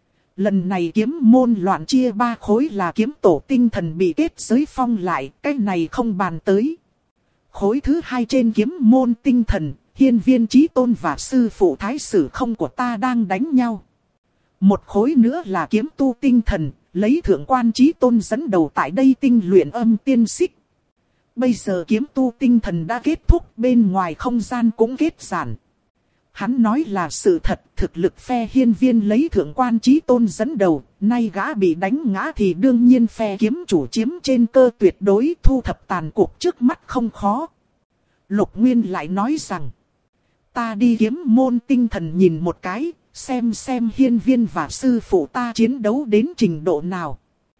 lần này kiếm môn loạn chia 3 khối là kiếm tổ tinh thần bị kết giới phong lại, cái này không bàn tới. Khối thứ 2 trên kiếm môn tinh thần, Hiên Viên Chí Tôn và sư phụ thái sử không của ta đang đánh nhau. Một khối nữa là kiếm tu tinh thần, lấy Thượng quan Chí Tôn dẫn đầu tại đây tinh luyện âm tiên xích. Bây giờ kiếm tu tinh thần đã kết thúc, bên ngoài không gian cũng kết giản. Hắn nói là sự thật, thực lực phe Hiên Viên lấy Thượng quan Chí Tôn dẫn đầu, nay gã bị đánh ngã thì đương nhiên phe kiếm chủ chiếm trên cơ tuyệt đối, thu thập tàn cuộc trước mắt không khó. Lục Nguyên lại nói rằng, ta đi kiếm môn tinh thần nhìn một cái, xem Hiên Viên và sư phụ ta chiến đấu đến trình độ nào.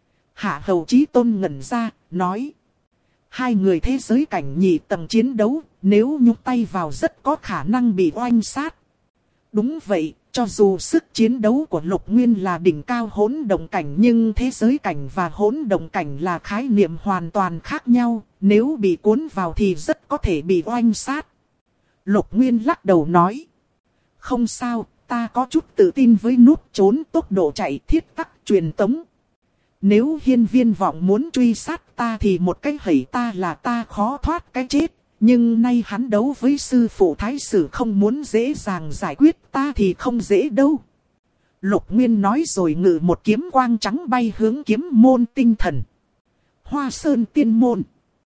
Hạ Hầu Chí Tôn ngẩn ra, nói, hai người thế giới cảnh nhị tầng chiến đấu, nếu nhúc tay vào rất có khả năng bị oanh sát. Đúng vậy, cho dù sức chiến đấu của Lục Nguyên là đỉnh cao hỗn động cảnh, nhưng thế giới cảnh và hỗn động cảnh là khái niệm hoàn toàn khác nhau, nếu bị cuốn vào thì rất có thể bị oanh sát. Lục Nguyên lắc đầu nói, không sao, ta có chút tự tin với nút trốn, tốc độ chạy, thiết tắc truyền tống. Nếu Hiên Viên vọng muốn truy sát ta thì một cái hẩy ta là ta khó thoát cái chết. Nhưng nay hắn đấu với sư phụ thái sử không muốn dễ dàng giải quyết ta thì không dễ đâu. Lục Nguyên nói rồi ngự một kiếm quang trắng bay hướng kiếm môn tinh thần. Hoa Sơn Tiên Môn.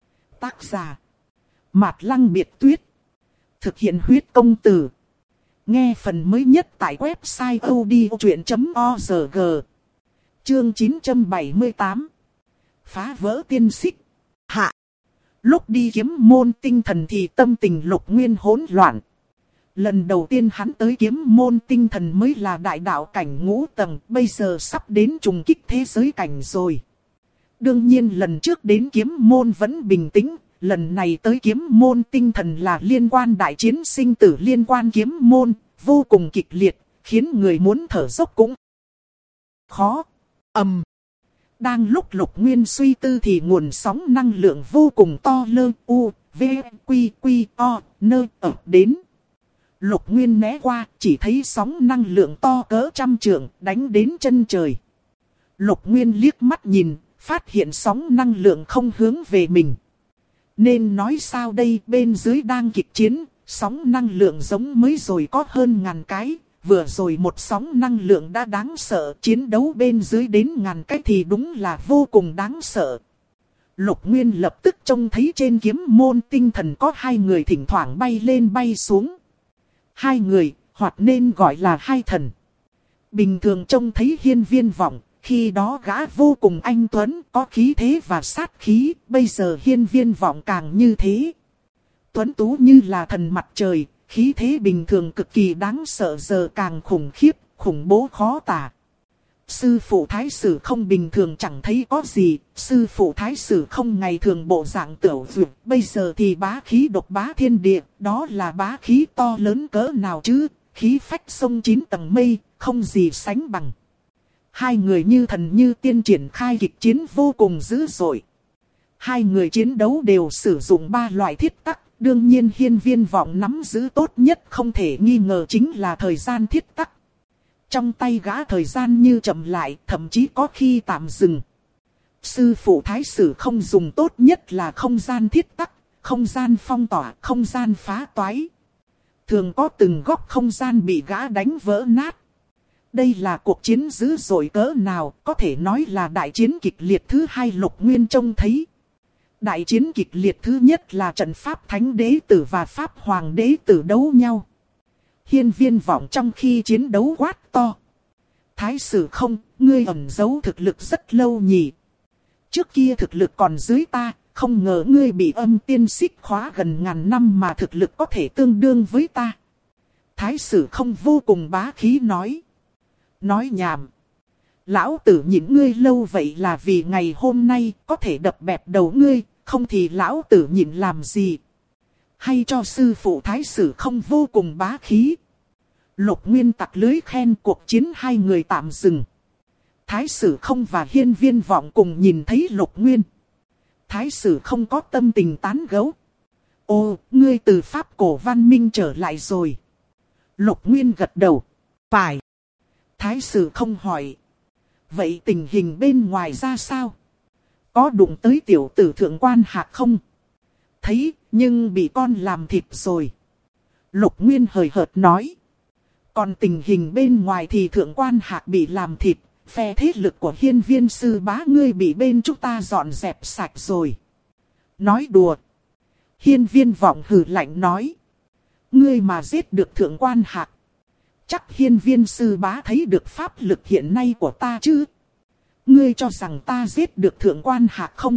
Tác giả Mạt Lăng Biệt Tuyết. Thực hiện huyết công từ. Nghe phần mới nhất tại website odchuyện.org. Chương 978. phá vỡ tiên xích. Hạ. Lúc đi kiếm môn tinh thần thì tâm tình Lục Nguyên hỗn loạn. Lần đầu tiên hắn tới kiếm môn tinh thần mới là đại đạo cảnh ngũ tầng, bây giờ sắp đến trùng kích thế giới cảnh rồi. Đương nhiên lần trước đến kiếm môn vẫn bình tĩnh, lần này tới kiếm môn tinh thần là liên quan đại chiến sinh tử liên quan kiếm môn, vô cùng kịch liệt, khiến người muốn thở dốc cũng khó. Đang lúc Lục Nguyên suy tư thì nguồn sóng năng lượng vô cùng to lớn ập đến. Lục Nguyên né qua, chỉ thấy sóng năng lượng to cỡ 100 trượng đánh đến chân trời. Lục Nguyên liếc mắt nhìn, phát hiện sóng năng lượng không hướng về mình. Nên nói sao đây, bên dưới đang kịch chiến, sóng năng lượng giống mới rồi có hơn 1000 cái. Vừa rồi một sóng năng lượng đã đáng sợ, chiến đấu bên dưới đến 1000 cái thì đúng là vô cùng đáng sợ. Lục Nguyên lập tức trông thấy trên kiếm môn tinh thần có 2 người thỉnh thoảng bay lên bay xuống. 2 người, hoặc nên gọi là 2 thần. Bình thường trông thấy Hiên Viên Vọng, khi đó gã vô cùng anh tuấn, có khí thế và sát khí, bây giờ Hiên Viên Vọng càng như thế. Tuấn tú như là thần mặt trời, khí thế bình thường cực kỳ đáng sợ giờ càng khủng khiếp, khủng bố khó tả. Sư phụ thái sử không bình thường chẳng thấy có gì, sư phụ thái sử không ngày thường bộ dạng tiểu duyệt, bây giờ thì bá khí độc bá thiên địa, đó là bá khí to lớn cỡ nào chứ, khí phách sông 9 tầng mây, không gì sánh bằng. 2 người như thần như tiên triển khai kịch chiến vô cùng dữ dội. 2 người chiến đấu đều sử dụng 3 loại thiết tắc. Đương nhiên Hiên Viên Vọng nắm giữ tốt nhất không thể nghi ngờ chính là thời gian thiết tắc. Trong tay gã thời gian như chậm lại, thậm chí có khi tạm dừng. Sư phụ thái sử không dùng tốt nhất là không gian thiết tắc, không gian phong tỏa, không gian phá toái. Thường có từng góc không gian bị gã đánh vỡ nát. Đây là cuộc chiến dữ dội cỡ nào, có thể nói là đại chiến kịch liệt thứ 2 Lục Nguyên trông thấy. Đại chiến kịch liệt thứ nhất là trận Pháp Thánh Đế Tử và Pháp Hoàng Đế Tử đấu nhau. Hiên Viên Vọng trong khi chiến đấu quát to. Thái sử không, ngươi ẩn giấu thực lực rất lâu nhỉ. Trước kia thực lực còn dưới ta, không ngờ ngươi bị âm tiên xích khóa gần 1000 năm mà thực lực có thể tương đương với ta. Thái sử không vô cùng bá khí nói. Nói nhảm. Lão tử nhịn ngươi lâu vậy là vì ngày hôm nay có thể đập bẹp đầu ngươi, không thì lão tử nhịn làm gì. Hay cho sư phụ thái sử không vô cùng bá khí. Lục Nguyên tặc lưới khen cuộc chiến 2 người tạm dừng. Thái sử không và Hiên Viên Vọng cùng nhìn thấy Lục Nguyên. Thái sử không có tâm tình tán gẫu. Ô, ngươi từ Pháp cổ văn minh trở lại rồi. Lục Nguyên gật đầu. Phải. Thái sử không hỏi. Vậy tình hình bên ngoài ra sao? Có đụng tới tiểu tử Thượng Quan Hạc không? Thấy, nhưng bị con làm thịt rồi. Lục Nguyên hời hợt nói. Còn tình hình bên ngoài thì Thượng Quan Hạc bị làm thịt, phe thế lực của Hiên Viên sư bá ngươi bị bên chúng ta dọn dẹp sạch rồi. Nói đùa. Hiên Viên Vọng hừ lạnh nói. Ngươi mà giết được Thượng Quan Hạc. Chắc Hiên Viên sư bá thấy được pháp lực hiện nay của ta chứ. Ngươi cho rằng ta giết được Thượng Quan Hạc không?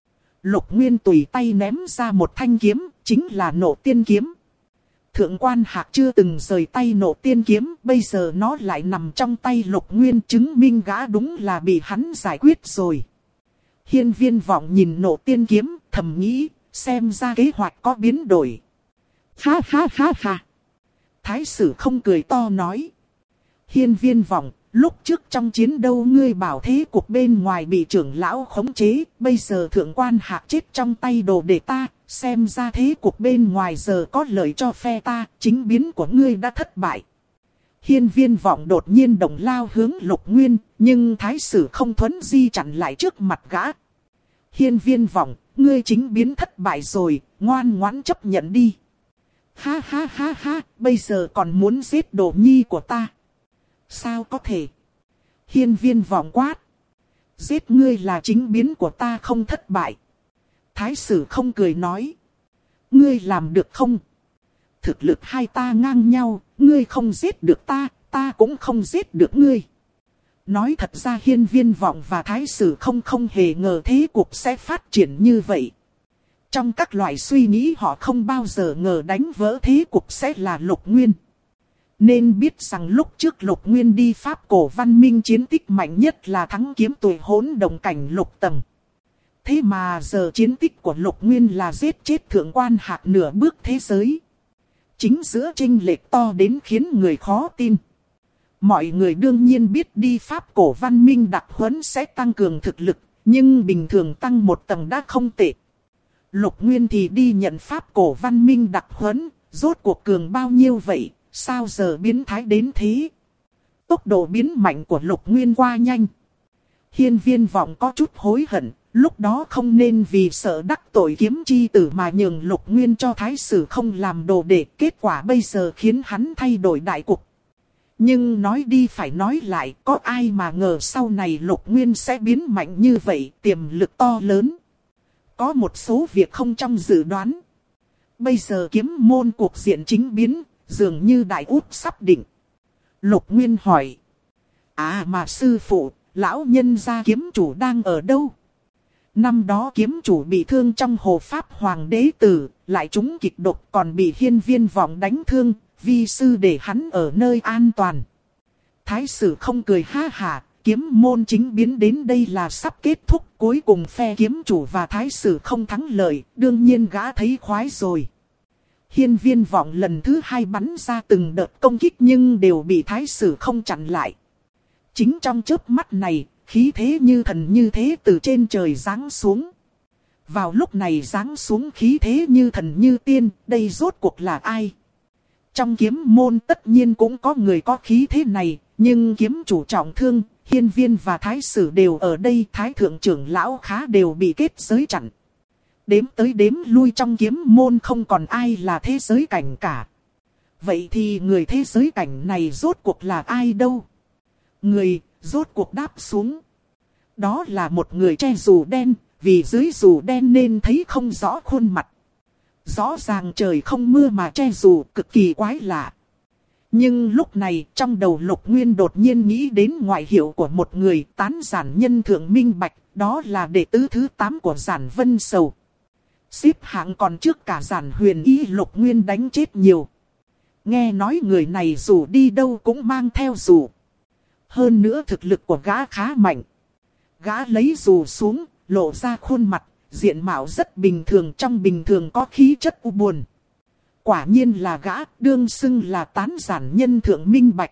Lục Nguyên tùy tay ném ra một thanh kiếm, chính là Nộ Tiên Kiếm. Thượng Quan Hạc chưa từng rời tay Nộ Tiên Kiếm, bây giờ nó lại nằm trong tay Lục Nguyên, chứng minh gã đúng là bị hắn giải quyết rồi. Hiên Viên Vọng nhìn Nộ Tiên Kiếm, thầm nghĩ, xem ra kế hoạch có biến đổi. Ha ha ha ha. Thái sử không cười to nói. Hiên Viên Vọng, lúc trước trong chiến đấu ngươi bảo thế cuộc bên ngoài bị trưởng lão khống chế, bây giờ Thượng Quan Hạc chết trong tay đồ đệ ta, xem ra thế cuộc bên ngoài giờ có lợi cho phe ta, chính biến của ngươi đã thất bại. Hiên Viên Vọng đột nhiên động lao hướng Lục Nguyên, nhưng thái sử không thuấn di chặn lại trước mặt gã. Hiên Viên Vọng, ngươi chính biến thất bại rồi, ngoan ngoãn chấp nhận đi. Ha ha ha ha, bây giờ còn muốn giết đồ nhi của ta. Sao có thể? Hiên Viên Vọng quát. Giết ngươi là chính biến của ta không thất bại. Thái sử không cười nói. Ngươi làm được không? Thực lực hai ta ngang nhau, ngươi không giết được ta, ta cũng không giết được ngươi. Nói thật ra Hiên Viên Vọng và Thái Sử không hề ngờ thế cục sẽ phát triển như vậy. Trong các loại suy nghĩ họ không bao giờ ngờ đánh vỡ thế cục sẽ là Lục Nguyên. Nên biết rằng lúc trước Lục Nguyên đi Pháp cổ văn minh chiến tích mạnh nhất là thắng kiếm tuổi hỗn đồng cảnh lục tầng. Thế mà giờ chiến tích của Lục Nguyên là giết chết thượng quan Hạc nửa bước thế giới. Chính giữa chênh lệch to đến khiến người khó tin. Mọi người đương nhiên biết đi Pháp cổ văn minh đặc huấn sẽ tăng cường thực lực, nhưng bình thường tăng một tầng đã không tệ. Lục Nguyên thì đi nhận Pháp cổ văn minh đặc huấn, rốt cuộc cường bao nhiêu vậy, sao giờ biến thái đến thế? Tốc độ biến mạnh của Lục Nguyên qua nhanh. Hiên Viên Vọng có chút hối hận, lúc đó không nên vì sợ đắc tội kiếm chi tử mà nhường Lục Nguyên cho Thái Sử không làm đồ đệ, kết quả bây giờ khiến hắn thay đổi đại cục. Nhưng nói đi phải nói lại, có ai mà ngờ sau này Lục Nguyên sẽ biến mạnh như vậy, tiềm lực to lớn. Có một số việc không trong dự đoán. Bây giờ kiếm môn cuộc diện chính biến, dường như đại út sắp định. Lục Nguyên hỏi. À mà sư phụ, lão nhân gia kiếm chủ đang ở đâu? Năm đó kiếm chủ bị thương trong hồ Pháp Hoàng đế tử, lại trúng kịch độc còn bị Hiên Viên Vọng đánh thương, vi sư để hắn ở nơi an toàn. Thái Sử không cười ha hả, kiếm môn chính biến đến đây là sắp kết thúc, cuối cùng phe kiếm chủ và Thái Sử không thắng lợi, đương nhiên gã thấy khoái rồi. Hiên Viên Vọng lần thứ hai bắn ra từng đợt công kích nhưng đều bị Thái Sử không chặn lại. Chính trong chớp mắt này, khí thế như thần như thế từ trên trời giáng xuống. Vào lúc này giáng xuống khí thế như thần như tiên, đây rốt cuộc là ai? Trong kiếm môn tất nhiên cũng có người có khí thế này, nhưng kiếm chủ trọng thương, Hiên Viên và Thái Sử đều ở đây, Thái Thượng trưởng lão khá đều bị kết giới chặn. Đếm tới đếm lui trong kiếm môn không còn ai là thế giới cảnh cả. Vậy thì người thế giới cảnh này rốt cuộc là ai đâu? Người rốt cuộc đáp xuống. Đó là một người che dù đen, vì dưới dù đen nên thấy không rõ khuôn mặt. Rõ ràng trời không mưa mà che dù, cực kỳ quái lạ. Nhưng lúc này trong đầu Lục Nguyên đột nhiên nghĩ đến ngoại hiệu của một người, Tán Giản Nhân Thượng Minh Bạch, đó là đệ tử thứ 8 của Giản Vân Sầu. Xếp hạng còn trước cả Giản Huyền Ý, Lục Nguyên đánh chết nhiều. Nghe nói người này dù đi đâu cũng mang theo dù. Hơn nữa thực lực của gã khá mạnh. Gã lấy dù xuống, lộ ra khuôn mặt, diện mạo rất bình thường, trong bình thường có khí chất u buồn. Quả nhiên là gã, đương xưng là Tán Giản Nhân Thượng Minh Bạch.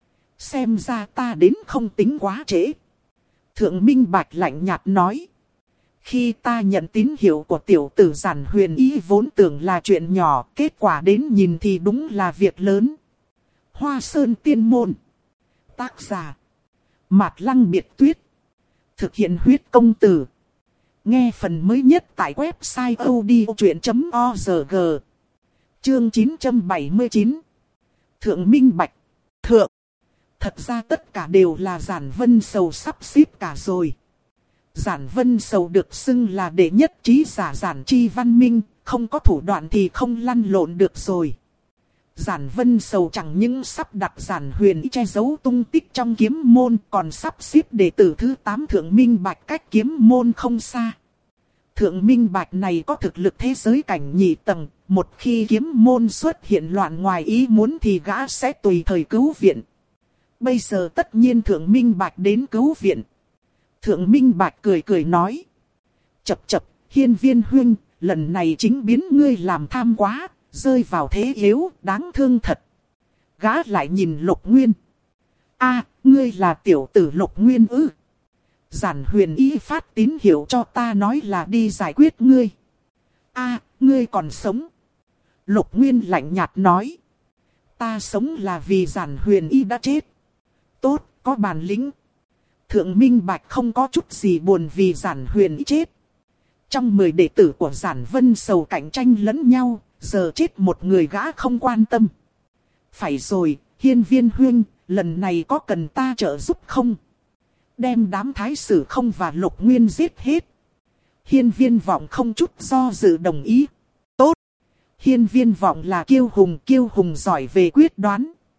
Xem ra ta đến không tính quá trễ. Thượng Minh Bạch lạnh nhạt nói. Khi ta nhận tín hiệu của tiểu tử Giản Huyền Ý vốn tưởng là chuyện nhỏ, kết quả đến nhìn thì đúng là việc lớn. Hoa Sơn Tiên Môn. Tác giả Mạt Lăng Biệt Tuyết. Thực hiện huyết công từ. Nghe phần mới nhất tại website odchuyện.org. Chương 979. Thượng Minh Bạch. Thượng. Thật ra tất cả đều là Giản Vân Sầu sắp xếp cả rồi. Giản Vân Sầu được xưng là đệ nhất trí giả Giản Chi Văn Minh, không có thủ đoạn thì không lăn lộn được rồi. Giản Vân Sầu chẳng những sắp đặt Giản Huyền Ý che giấu tung tích trong kiếm môn, còn sắp xếp đệ tử thứ 8 Thượng Minh Bạch cách kiếm môn không xa. Thượng Minh Bạch này có thực lực thế giới cảnh nhị tầng, một khi kiếm môn xuất hiện loạn ngoài ý muốn thì gã sẽ tùy thời cứu viện. Bây giờ tất nhiên Thượng Minh Bạch đến cứu viện. Thượng Minh Bạch cười cười nói. Chập chập, Hiên Viên huynh, lần này chính biến ngươi làm tham quá, rơi vào thế yếu, đáng thương thật. Gã lại nhìn Lục Nguyên. A, ngươi là tiểu tử Lục Nguyên ư? Giản Huyền Ý phát tín hiệu cho ta nói là đi giải quyết ngươi. A, ngươi còn sống. Lục Nguyên lạnh nhạt nói. Ta sống là vì Giản Huyền Ý đã chết. Tốt, có bản lĩnh. Thượng Minh Bạch không có chút gì buồn vì Giản Huyền Ý chết. Trong 10 đệ tử của Giản Vân Sầu cạnh tranh lẫn nhau, giờ chết một người gã không quan tâm. Phải rồi, Hiên Viên huynh, lần này có cần ta trợ giúp không? Đem đám Thái Sử không và Lục Nguyên giết hết. Hiên Viên Vọng không chút do dự đồng ý. Tốt. Hiên Viên Vọng là kiêu hùng giỏi về quyết đoán.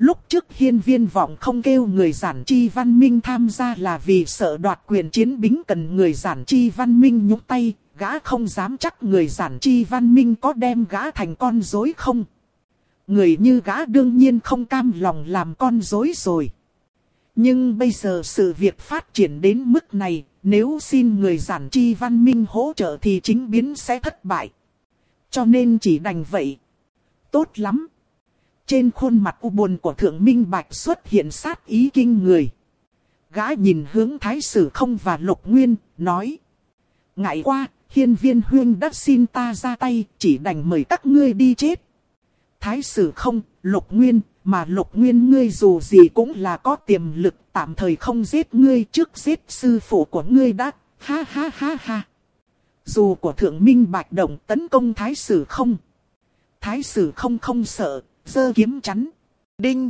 Lúc trước Hiên Viên Vọng không kêu người Giản Chi Văn Minh tham gia là vì sợ đoạt quyền chiến bính cần người Giản Chi Văn Minh nhúng tay, gã không dám chắc người Giản Chi Văn Minh có đem gã thành con rối không. Người như gã đương nhiên không cam lòng làm con rối rồi. Nhưng bây giờ sự việc phát triển đến mức này, nếu xin người Giản Chi Văn Minh hỗ trợ thì chính biến sẽ thất bại. Cho nên chỉ đành vậy. Tốt lắm. Trên khuôn mặt u buồn của Thượng Minh Bạch xuất hiện sát ý kinh người. Gã nhìn hướng Thái Sử Không và Lục Nguyên, nói. Ngại qua, Hiên Viên huynh đã xin ta ra tay, chỉ đành mời các ngươi đi chết. Thái Sử Không, Lục Nguyên, mà Lục Nguyên ngươi dù gì cũng là có tiềm lực, tạm thời không giết ngươi trước giết sư phụ của ngươi đã, ha ha ha ha. Dù của Thượng Minh Bạch động tấn công Thái Sử Không. Thái Sử Không không sợ, giơ kiếm chắn. Đinh.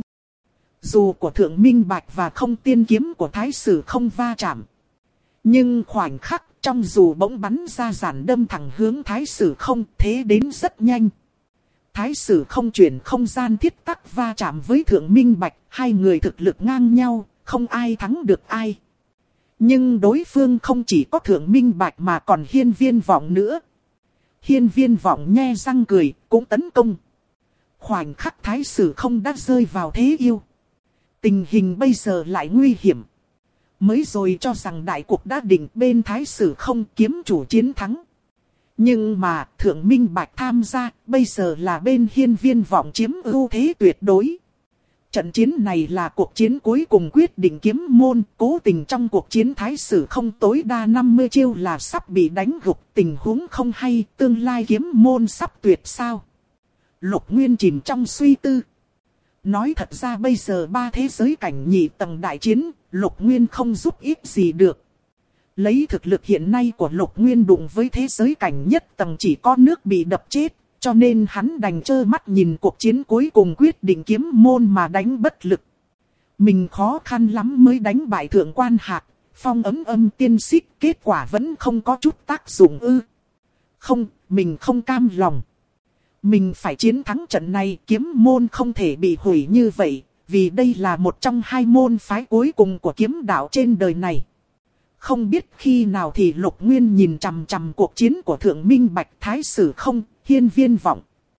Dù của Thượng Minh Bạch và không tiên kiếm của Thái Sử Không va chạm. Nhưng khoảnh khắc trong dù bỗng bắn ra giản đâm thẳng hướng Thái Sử Không, thế đến rất nhanh. Thái Sử Không chuyển không gian thiết tắc va chạm với Thượng Minh Bạch, hai người thực lực ngang nhau, không ai thắng được ai. Nhưng đối phương không chỉ có Thượng Minh Bạch mà còn Hiên Viên Vọng nữa. Hiên Viên Vọng nhe răng cười, cũng tấn công. Khoảnh khắc Thái Sử Không đã rơi vào thế yêu. Tình hình bây giờ lại nguy hiểm. Mới rồi cho rằng đại cuộc đã định bên Thái Sử Không kiếm chủ chiến thắng. Nhưng mà Thượng Minh Bạch tham gia, bây giờ là bên Hiên Viên Vọng chiếm ưu thế tuyệt đối. Trận chiến này là cuộc chiến cuối cùng quyết định kiếm môn, cố tình trong cuộc chiến Thái Sử Không tối đa 50 chiêu là sắp bị đánh gục, tình huống không hay, tương lai kiếm môn sắp tuyệt sao. Lục Nguyên chìm trong suy tư. Nói thật ra bây giờ ba thế giới cảnh nhị tầng đại chiến, Lục Nguyên không giúp ích gì được. Lấy thực lực hiện nay của Lục Nguyên đụng với thế giới cảnh nhất tầng chỉ có nước bị đập chết, cho nên hắn đành trơ mắt nhìn cuộc chiến cuối cùng quyết định kiếm môn mà đánh bất lực. Mình khó khăn lắm mới đánh bại Thượng Quan Hạc, phong ấm âm tiên xích, kết quả vẫn không có chút tác dụng ư. Không, mình không cam lòng. Mình phải chiến thắng trận này, kiếm môn không thể bị hủy như vậy, vì đây là một trong hai môn phái cuối cùng của kiếm đạo trên đời này. Không biết khi nào thì Lục Nguyên nhìn chằm chằm cuộc chiến của Thượng Minh Bạch, Thái Sử Không, Hiên Viên Vọng.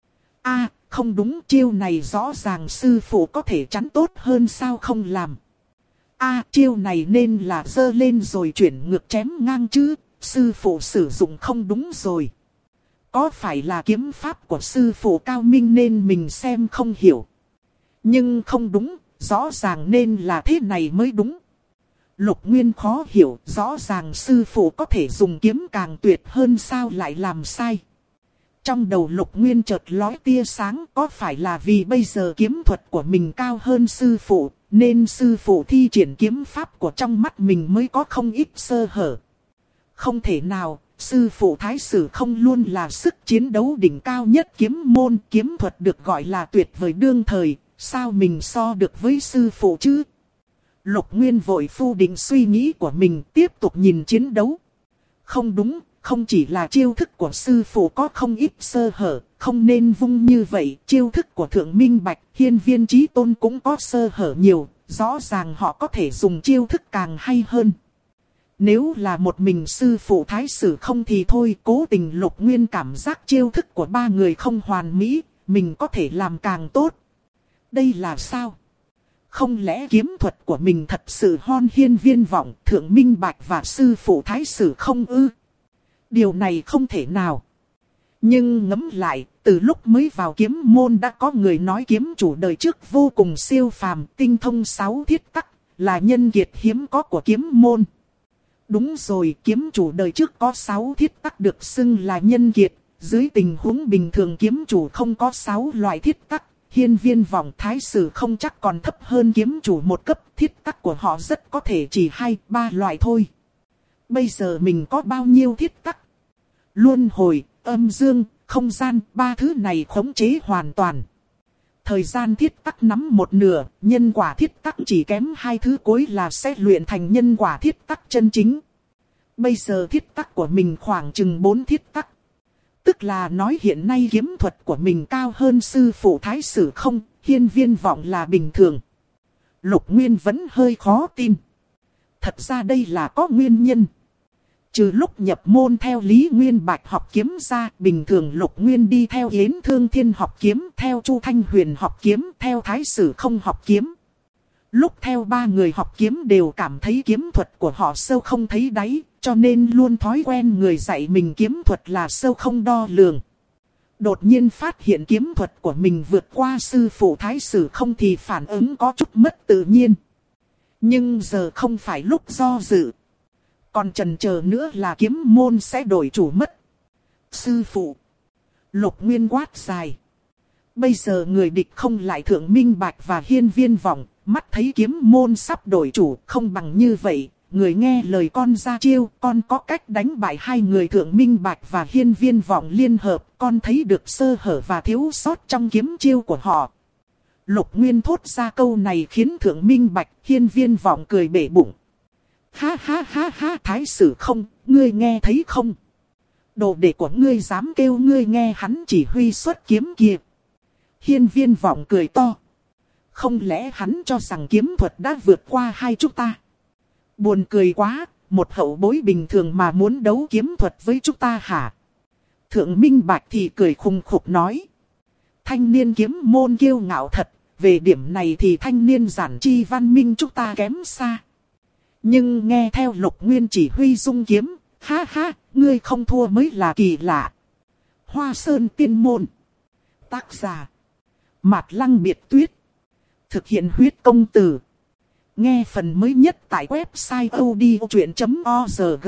Không đúng, chiêu này rõ ràng sư phụ có thể chắn tốt hơn sao không làm. Chiêu này nên là giơ lên rồi chuyển ngược chém ngang chứ, sư phụ sử dụng không đúng rồi. Có phải là kiếm pháp của sư phụ cao minh nên mình xem không hiểu. Nhưng không đúng, rõ ràng nên là thế này mới đúng. Lục Nguyên khó hiểu, rõ ràng sư phụ có thể dùng kiếm càng tuyệt hơn sao lại làm sai. Trong đầu Lục Nguyên chợt lóe tia sáng, có phải là vì bây giờ kiếm thuật của mình cao hơn sư phụ, nên sư phụ thi triển kiếm pháp của trong mắt mình mới có không ít sơ hở. Không thể nào, sư phụ Thái Sử Không luôn là sức chiến đấu đỉnh cao nhất kiếm môn, kiếm thuật được gọi là tuyệt vời đương thời, sao mình so được với sư phụ chứ? Lục Nguyên vội phủ định suy nghĩ của mình, tiếp tục nhìn chiến đấu. Không đúng, không chỉ là chiêu thức của sư phụ có không ít sơ hở, không nên vung như vậy, chiêu thức của Thượng Minh Bạch, Hiên Viên Chí Tôn cũng có sơ hở nhiều, rõ ràng họ có thể dùng chiêu thức càng hay hơn. Nếu là một mình sư phụ Thái Sử Không thì thôi, cố tình Lục Nguyên cảm giác chiêu thức của ba người không hoàn mỹ, mình có thể làm càng tốt. Đây là sao? Không lẽ kiếm thuật của mình thật sự hơn Hiên Viên Vọng, Thượng Minh Bạch và sư phụ Thái Sử Không ư? Điều này không thể nào. Nhưng ngẫm lại, từ lúc mới vào kiếm môn đã có người nói kiếm chủ đời trước vô cùng siêu phàm, tinh thông 6 thiết tắc, là nhân kiệt hiếm có của kiếm môn. Đúng rồi, kiếm chủ đời trước có 6 thiết tắc được xưng là nhân kiệt, dưới tình huống bình thường kiếm chủ không có 6 loại thiết tắc. Hiên Viên Vọng, Thái Sử Không chắc còn thấp hơn kiếm chủ một cấp, thiết tắc của họ rất có thể chỉ 2-3 loại thôi. Bây giờ mình có bao nhiêu thiết tắc? Luân hồi, âm dương, không gian, ba thứ này khống chế hoàn toàn. Thời gian thiết tắc nắm một nửa, nhân quả thiết tắc chỉ kém 2 thứ cuối là sẽ luyện thành nhân quả thiết tắc chân chính. Bây giờ thiết tắc của mình khoảng chừng 4 thiết tắc. Tức là nói hiện nay kiếm thuật của mình cao hơn sư phụ Thái Sử Không, Hiên Viên Vọng là bình thường. Lục Nguyên vẫn hơi khó tin. Thật ra đây là có nguyên nhân. Trừ lúc nhập môn theo Lý Nguyên Bạch học kiếm ra, bình thường Lục Nguyên đi theo Yến Thương Thiên học kiếm, theo Chu Thanh Huyền học kiếm, theo Thái Sử Không học kiếm. Lúc theo ba người học kiếm đều cảm thấy kiếm thuật của họ sâu không thấy đáy, cho nên luôn thói quen người dạy mình kiếm thuật là sâu không đo lường. Đột nhiên phát hiện kiếm thuật của mình vượt qua sư phụ Thái Sử Không thì phản ứng có chút mất tự nhiên. Nhưng giờ không phải lúc do dự. Còn chần chờ nữa là kiếm môn sẽ đổi chủ mất. Sư phụ. Lục Nguyên quát dài. Bây giờ người địch không lại Thượng Minh Bạch và Hiên Viên Vọng. Mắt thấy kiếm môn sắp đổi chủ, không bằng như vậy. Người nghe lời con ra chiêu, con có cách đánh bại hai người Thượng Minh Bạch và Hiên Viên Vọng liên hợp. Con thấy được sơ hở và thiếu sót trong kiếm chiêu của họ. Lục Nguyên thốt ra câu này khiến Thượng Minh Bạch, Hiên Viên Vọng cười bể bụng. Ha ha ha ha, Thái Sử Không, ngươi nghe thấy không? Đồ đệ của ngươi dám kêu ngươi nghe hắn chỉ huy xuất kiếm kìa. Hiên Viên Vọng cười to. Không lẽ hắn cho rằng kiếm thuật đã vượt qua hai chúng ta? Buồn cười quá, một hậu bối bình thường mà muốn đấu kiếm thuật với chúng ta hả? Thượng Minh Bạch thì cười khùng khục nói. Thanh niên kiếm môn kiêu ngạo thật, về điểm này thì thanh niên giản chi văn minh chúng ta kém xa. Nhưng nghe theo Lục Nguyên chỉ huy dung kiếm, ha ha, ngươi không thua mới là kỳ lạ. Hoa Sơn Tiên Môn. Tác giả. Mạt Lăng Biệt Tuyết. Thực hiện huyết công từ. Nghe phần mới nhất tại website odchuyện.org.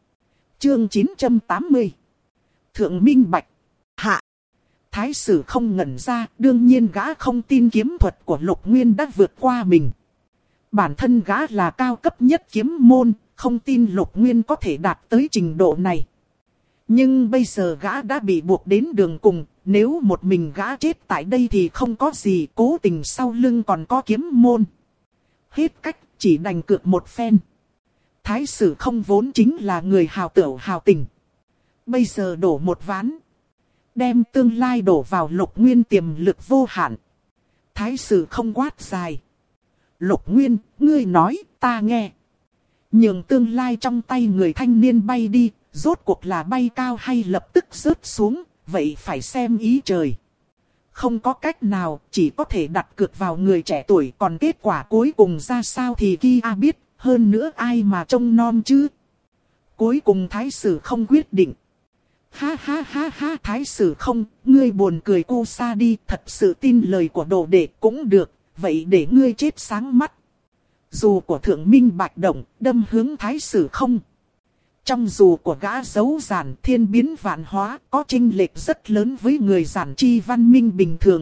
Chương 980. Thượng Minh Bạch. Hạ. Thái Sử Không ngẩn ra, đương nhiên gã không tin kiếm thuật của Lục Nguyên đã vượt qua mình. Bản thân gã là cao cấp nhất kiếm môn, không tin Lục Nguyên có thể đạt tới trình độ này. Nhưng bây giờ gã đã bị buộc đến đường cùng, nếu một mình gã chết tại đây thì không có gì, cố tình sau lưng còn có kiếm môn. Hết cách, chỉ đành cược một phen. Thái Sử Không vốn chính là người hào tửu hào tình. Bây giờ đổ một ván. Đem tương lai đổ vào Lục Nguyên tiềm lực vô hạn. Thái Sử Không quát dài. Lục Nguyên, ngươi nói, ta nghe. Nhường tương lai trong tay người thanh niên bay đi, rốt cuộc là bay cao hay lập tức rớt xuống, vậy phải xem ý trời. Không có cách nào, chỉ có thể đặt cược vào người trẻ tuổi, còn kết quả cuối cùng ra sao thì kia biết, hơn nữa ai mà trông nom chứ. Cuối cùng Thái Sử Không quyết định. Ha ha ha ha, Thái Sử Không, ngươi buồn cười cô xa đi, thật sự tin lời của đồ đệ cũng được, vậy để ngươi chết sáng mắt. Dù của Thượng Minh Bạch động, đâm hướng Thái Sử Không. Trong dù của gã giấu giản thiên biến vạn hóa, có chênh lệch rất lớn với người giản chi văn minh bình thường.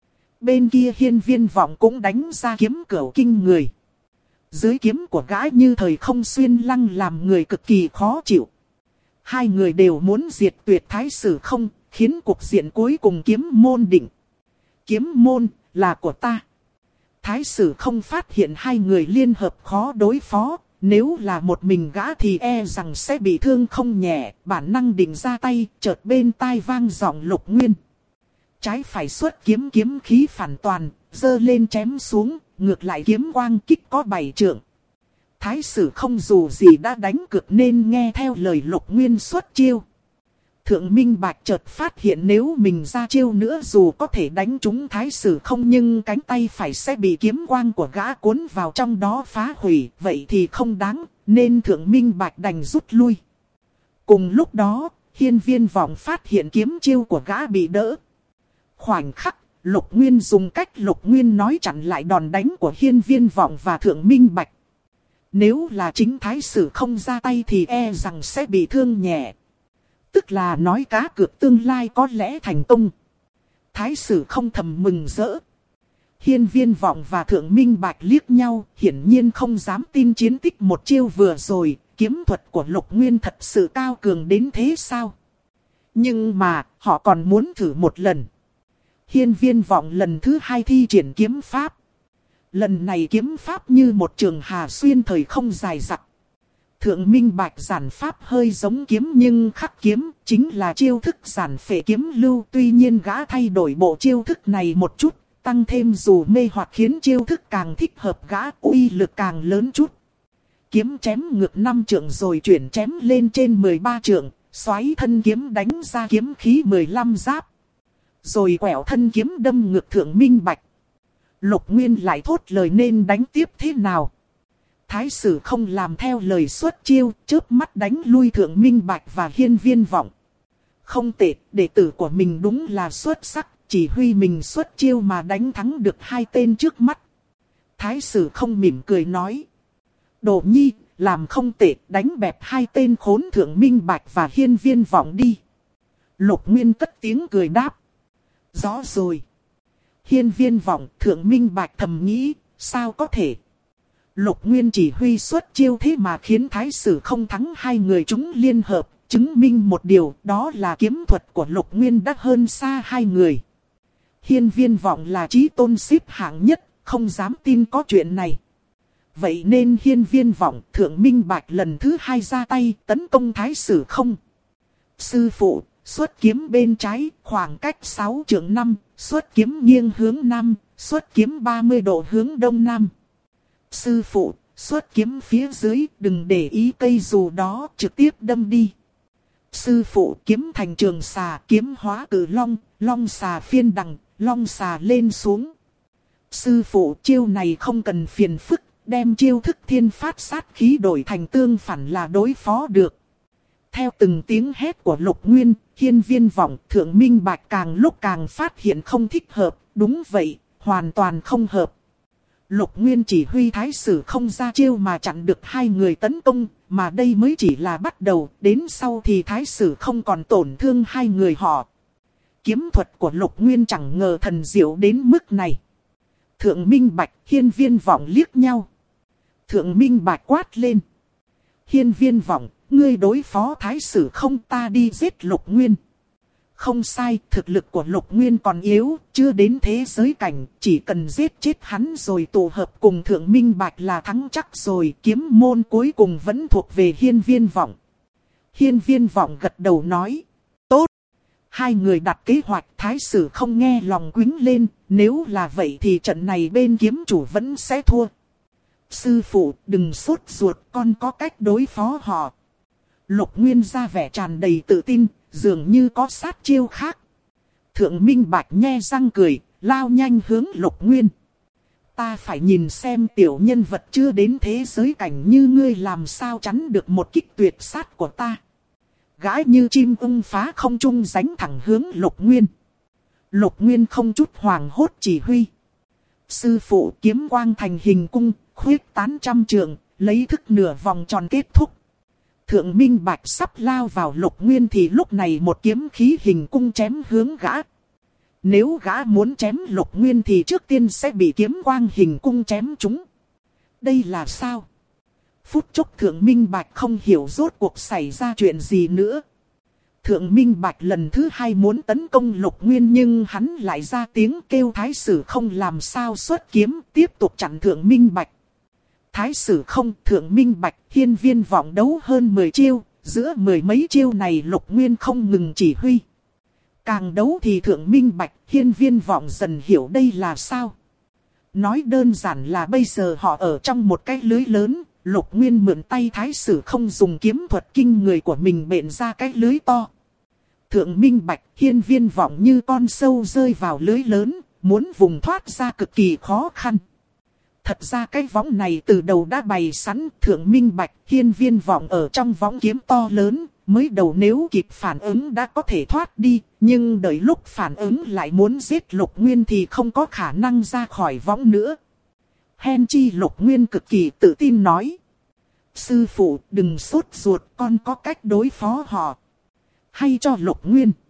Bên kia Hiên Viên Vọng cũng đánh ra kiếm cửu kinh người. Dưới kiếm của gã như thời không xuyên lăng làm người cực kỳ khó chịu. Hai người đều muốn diệt tuyệt Thái Sử Không, khiến cuộc diện cuối cùng kiếm môn định. Kiếm môn là của ta. Thái Sử Không phát hiện hai người liên hợp khó đối phó. Nếu là một mình gã thì e rằng sẽ bị thương không nhẹ. Bản năng định ra tay, chợt bên tai vang giọng Lục Nguyên. Trái phải xuất kiếm, kiếm khí phản toàn, giơ lên chém xuống, ngược lại kiếm quang kích có 7 trượng. Thái Sử Không dù gì đã đánh cược nên nghe theo lời Lục Nguyên xuất chiêu. Thượng Minh Bạch chợt phát hiện nếu mình ra chiêu nữa dù có thể đánh trúng Thái Sử Không nhưng cánh tay phải sẽ bị kiếm quang của gã cuốn vào trong đó phá hủy, vậy thì không đáng, nên Thượng Minh Bạch đành rút lui. Cùng lúc đó, Hiên Viên Vọng phát hiện kiếm chiêu của gã bị đỡ. Khoảnh khắc, Lục Nguyên dùng cách Lục Nguyên nói chặn lại đòn đánh của Hiên Viên Vọng và Thượng Minh Bạch. Nếu là chính Thái Sử Không ra tay thì e rằng sẽ bị thương nhẹ. Tức là nói cá cược tương lai có lẽ thành công. Thái Sử Không thầm mừng rỡ. Hiên Viên Vọng và Thượng Minh Bạch liếc nhau, hiển nhiên không dám tin chiến tích một chiêu vừa rồi, kiếm thuật của Lục Nguyên thật sự cao cường đến thế sao? Nhưng mà, họ còn muốn thử một lần. Hiên Viên Vọng lần thứ hai thi triển kiếm pháp. Lần này kiếm pháp như một trường hà xuyên thời không dài dặc. Thượng Minh Bạch giản pháp hơi giống kiếm nhưng khắc kiếm, chính là chiêu thức giản phệ kiếm lưu. Tuy nhiên gã thay đổi bộ chiêu thức này một chút, tăng thêm dù mê hoặc khiến chiêu thức càng thích hợp gã, uy lực càng lớn chút. Kiếm chém ngược 5 trượng rồi chuyển chém lên trên 13 trượng, xoáy thân kiếm đánh ra kiếm khí 15 giáp. Rồi quẹo thân kiếm đâm ngược Thượng Minh Bạch. Lục Nguyên lại thốt lời nên đánh tiếp thế nào. Thái sử không làm theo lời xuất chiêu, chớp mắt đánh lui Thượng Minh Bạch và Hiên Viên Vọng. Không tệ, đệ tử của mình đúng là xuất sắc, chỉ huy mình xuất chiêu mà đánh thắng được 2 tên trước mắt. Thái sử không mỉm cười nói. Đồ nhi, làm không tệ, đánh bẹp 2 tên khốn Thượng Minh Bạch và Hiên Viên Vọng đi. Lục Nguyên cất tiếng cười đáp. Rõ rồi. Hiên Viên Vọng, Thượng Minh Bạch thầm nghĩ, sao có thể. Lục Nguyên chỉ huy xuất chiêu thế mà khiến Thái sử không thắng 2 người chúng liên hợp, chứng minh một điều, đó là kiếm thuật của Lục Nguyên đã hơn xa 2 người. Hiên Viên Vọng là chí tôn xếp hạng nhất, không dám tin có chuyện này. Vậy nên Hiên Viên Vọng, Thượng Minh Bạch lần thứ 2 ra tay tấn công Thái sử không. Sư phụ, xuất kiếm bên trái, khoảng cách 6 trượng 5, xuất kiếm nghiêng hướng Nam, xuất kiếm 30 độ hướng Đông Nam. Sư phụ, xuất kiếm phía dưới, đừng để ý cây dù đó, trực tiếp đâm đi. Sư phụ, kiếm thành trường xà, kiếm hóa cử long, long xà phiên đằng, long xà lên xuống. Sư phụ, chiêu này không cần phiền phức, đem chiêu thức thiên phát sát khí đổi thành tương phản là đối phó được. Theo từng tiếng hét của Lục Nguyên, Hiên Viên Vọng, Thượng Minh Bạch càng lúc càng phát hiện không thích hợp, đúng vậy, hoàn toàn không hợp. Lục Nguyên chỉ huy Thái sử không ra chiêu mà chặn được 2 người tấn công, mà đây mới chỉ là bắt đầu, đến sau thì Thái sử không còn tổn thương 2 người họ. Kiếm thuật của Lục Nguyên chẳng ngờ thần diệu đến mức này. Thượng Minh Bạch, Hiên Viên Vọng liếc nhau. Thượng Minh Bạch quát lên. Hiên Viên Vọng, ngươi đối phó Thái sử không, ta đi giết Lục Nguyên. Không sai, thực lực của Lục Nguyên còn yếu, chưa đến thế giới cảnh, chỉ cần giết chết hắn rồi tụ hợp cùng Thượng Minh Bạch là thắng chắc rồi, kiếm môn cuối cùng vẫn thuộc về Hiên Viên Vọng. Hiên Viên Vọng gật đầu nói, tốt. 2 người đặt kế hoạch, Thái sử không nghe lòng quĩnh lên, nếu là vậy thì trận này bên kiếm chủ vẫn sẽ thua. Sư phụ, đừng sốt ruột, con có cách đối phó họ. Lục Nguyên ra vẻ tràn đầy tự tin, dường như có sát chiêu khác. Thượng Minh Bạch nhe răng cười, lao nhanh hướng Lục Nguyên. Ta phải nhìn xem tiểu nhân vật chưa đến thế giới cảnh như ngươi làm sao chắn được một kích tuyệt sát của ta. Gái như chim ưng phá không trung giánh thẳng hướng Lục Nguyên. Lục Nguyên không chút hoảng hốt chỉ huy. Sư phụ, kiếm quang thành hình cung, khuyết tán 100 trượng, lấy thức nửa vòng tròn kết thúc. Thượng Minh Bạch sắp lao vào Lục Nguyên thì lúc này một kiếm khí hình cung chém hướng gã. Nếu gã muốn chém Lục Nguyên thì trước tiên sẽ bị kiếm quang hình cung chém trúng. Đây là sao? Phút chốc Thượng Minh Bạch không hiểu rốt cuộc xảy ra chuyện gì nữa. Thượng Minh Bạch lần thứ 2 muốn tấn công Lục Nguyên nhưng hắn lại ra tiếng kêu Thái sử không làm sao xuất kiếm, tiếp tục chặn Thượng Minh Bạch. Thái sử không, Thượng Minh Bạch, Hiên Viên Vọng đấu hơn 10 chiêu, giữa 10 mấy chiêu này Lục Nguyên không ngừng chỉ huy. Càng đấu thì Thượng Minh Bạch, Hiên Viên Vọng dần hiểu đây là sao. Nói đơn giản là bây giờ họ ở trong một cái lưới lớn, Lục Nguyên mượn tay Thái sử không dùng kiếm thuật kinh người của mình bện ra cái lưới to. Thượng Minh Bạch, Hiên Viên Vọng như con sâu rơi vào lưới lớn, muốn vùng thoát ra cực kỳ khó khăn. Thật ra cái võng này từ đầu đã bày sẵn, Thượng Minh Bạch, Hiên Viên Vọng ở trong võng kiếm to lớn, mới đầu nếu kịp phản ứng đã có thể thoát đi, nhưng đợi lúc phản ứng lại muốn giết Lục Nguyên thì không có khả năng ra khỏi võng nữa. Hèn chi Lục Nguyên cực kỳ tự tin nói. Sư phụ, đừng sốt ruột, con có cách đối phó họ. Hay cho Lục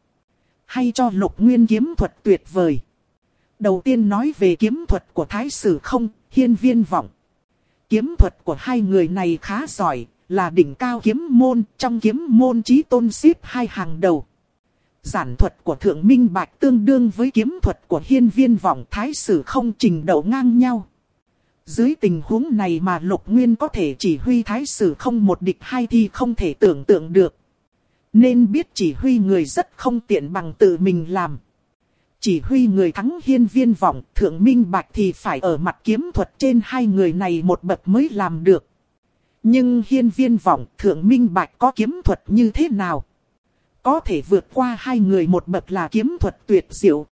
Nguyên kiếm thuật tuyệt vời. Đầu tiên nói về kiếm thuật của Thái sử không, Hiên Viên Vọng. Kiếm thuật của 2 người này khá giỏi, là đỉnh cao kiếm môn, trong kiếm môn chí tôn xếp 2 hàng đầu. Giản thuật của Thượng Minh Bạch tương đương với kiếm thuật của Hiên Viên Vọng, Thái sử không trình độ ngang nhau. Dưới tình huống này mà Lục Nguyên có thể chỉ huy Thái sử không 1 địch 2 thì không thể tưởng tượng được. Nên biết chỉ huy người rất không tiện bằng tự mình làm. Chỉ huy người thắng Hiên Viên Vọng, Thượng Minh Bạch thì phải ở mặt kiếm thuật trên hai người này một bậc mới làm được. Nhưng Hiên Viên Vọng, Thượng Minh Bạch có kiếm thuật như thế nào? Có thể vượt qua hai người một bậc là kiếm thuật tuyệt diệu,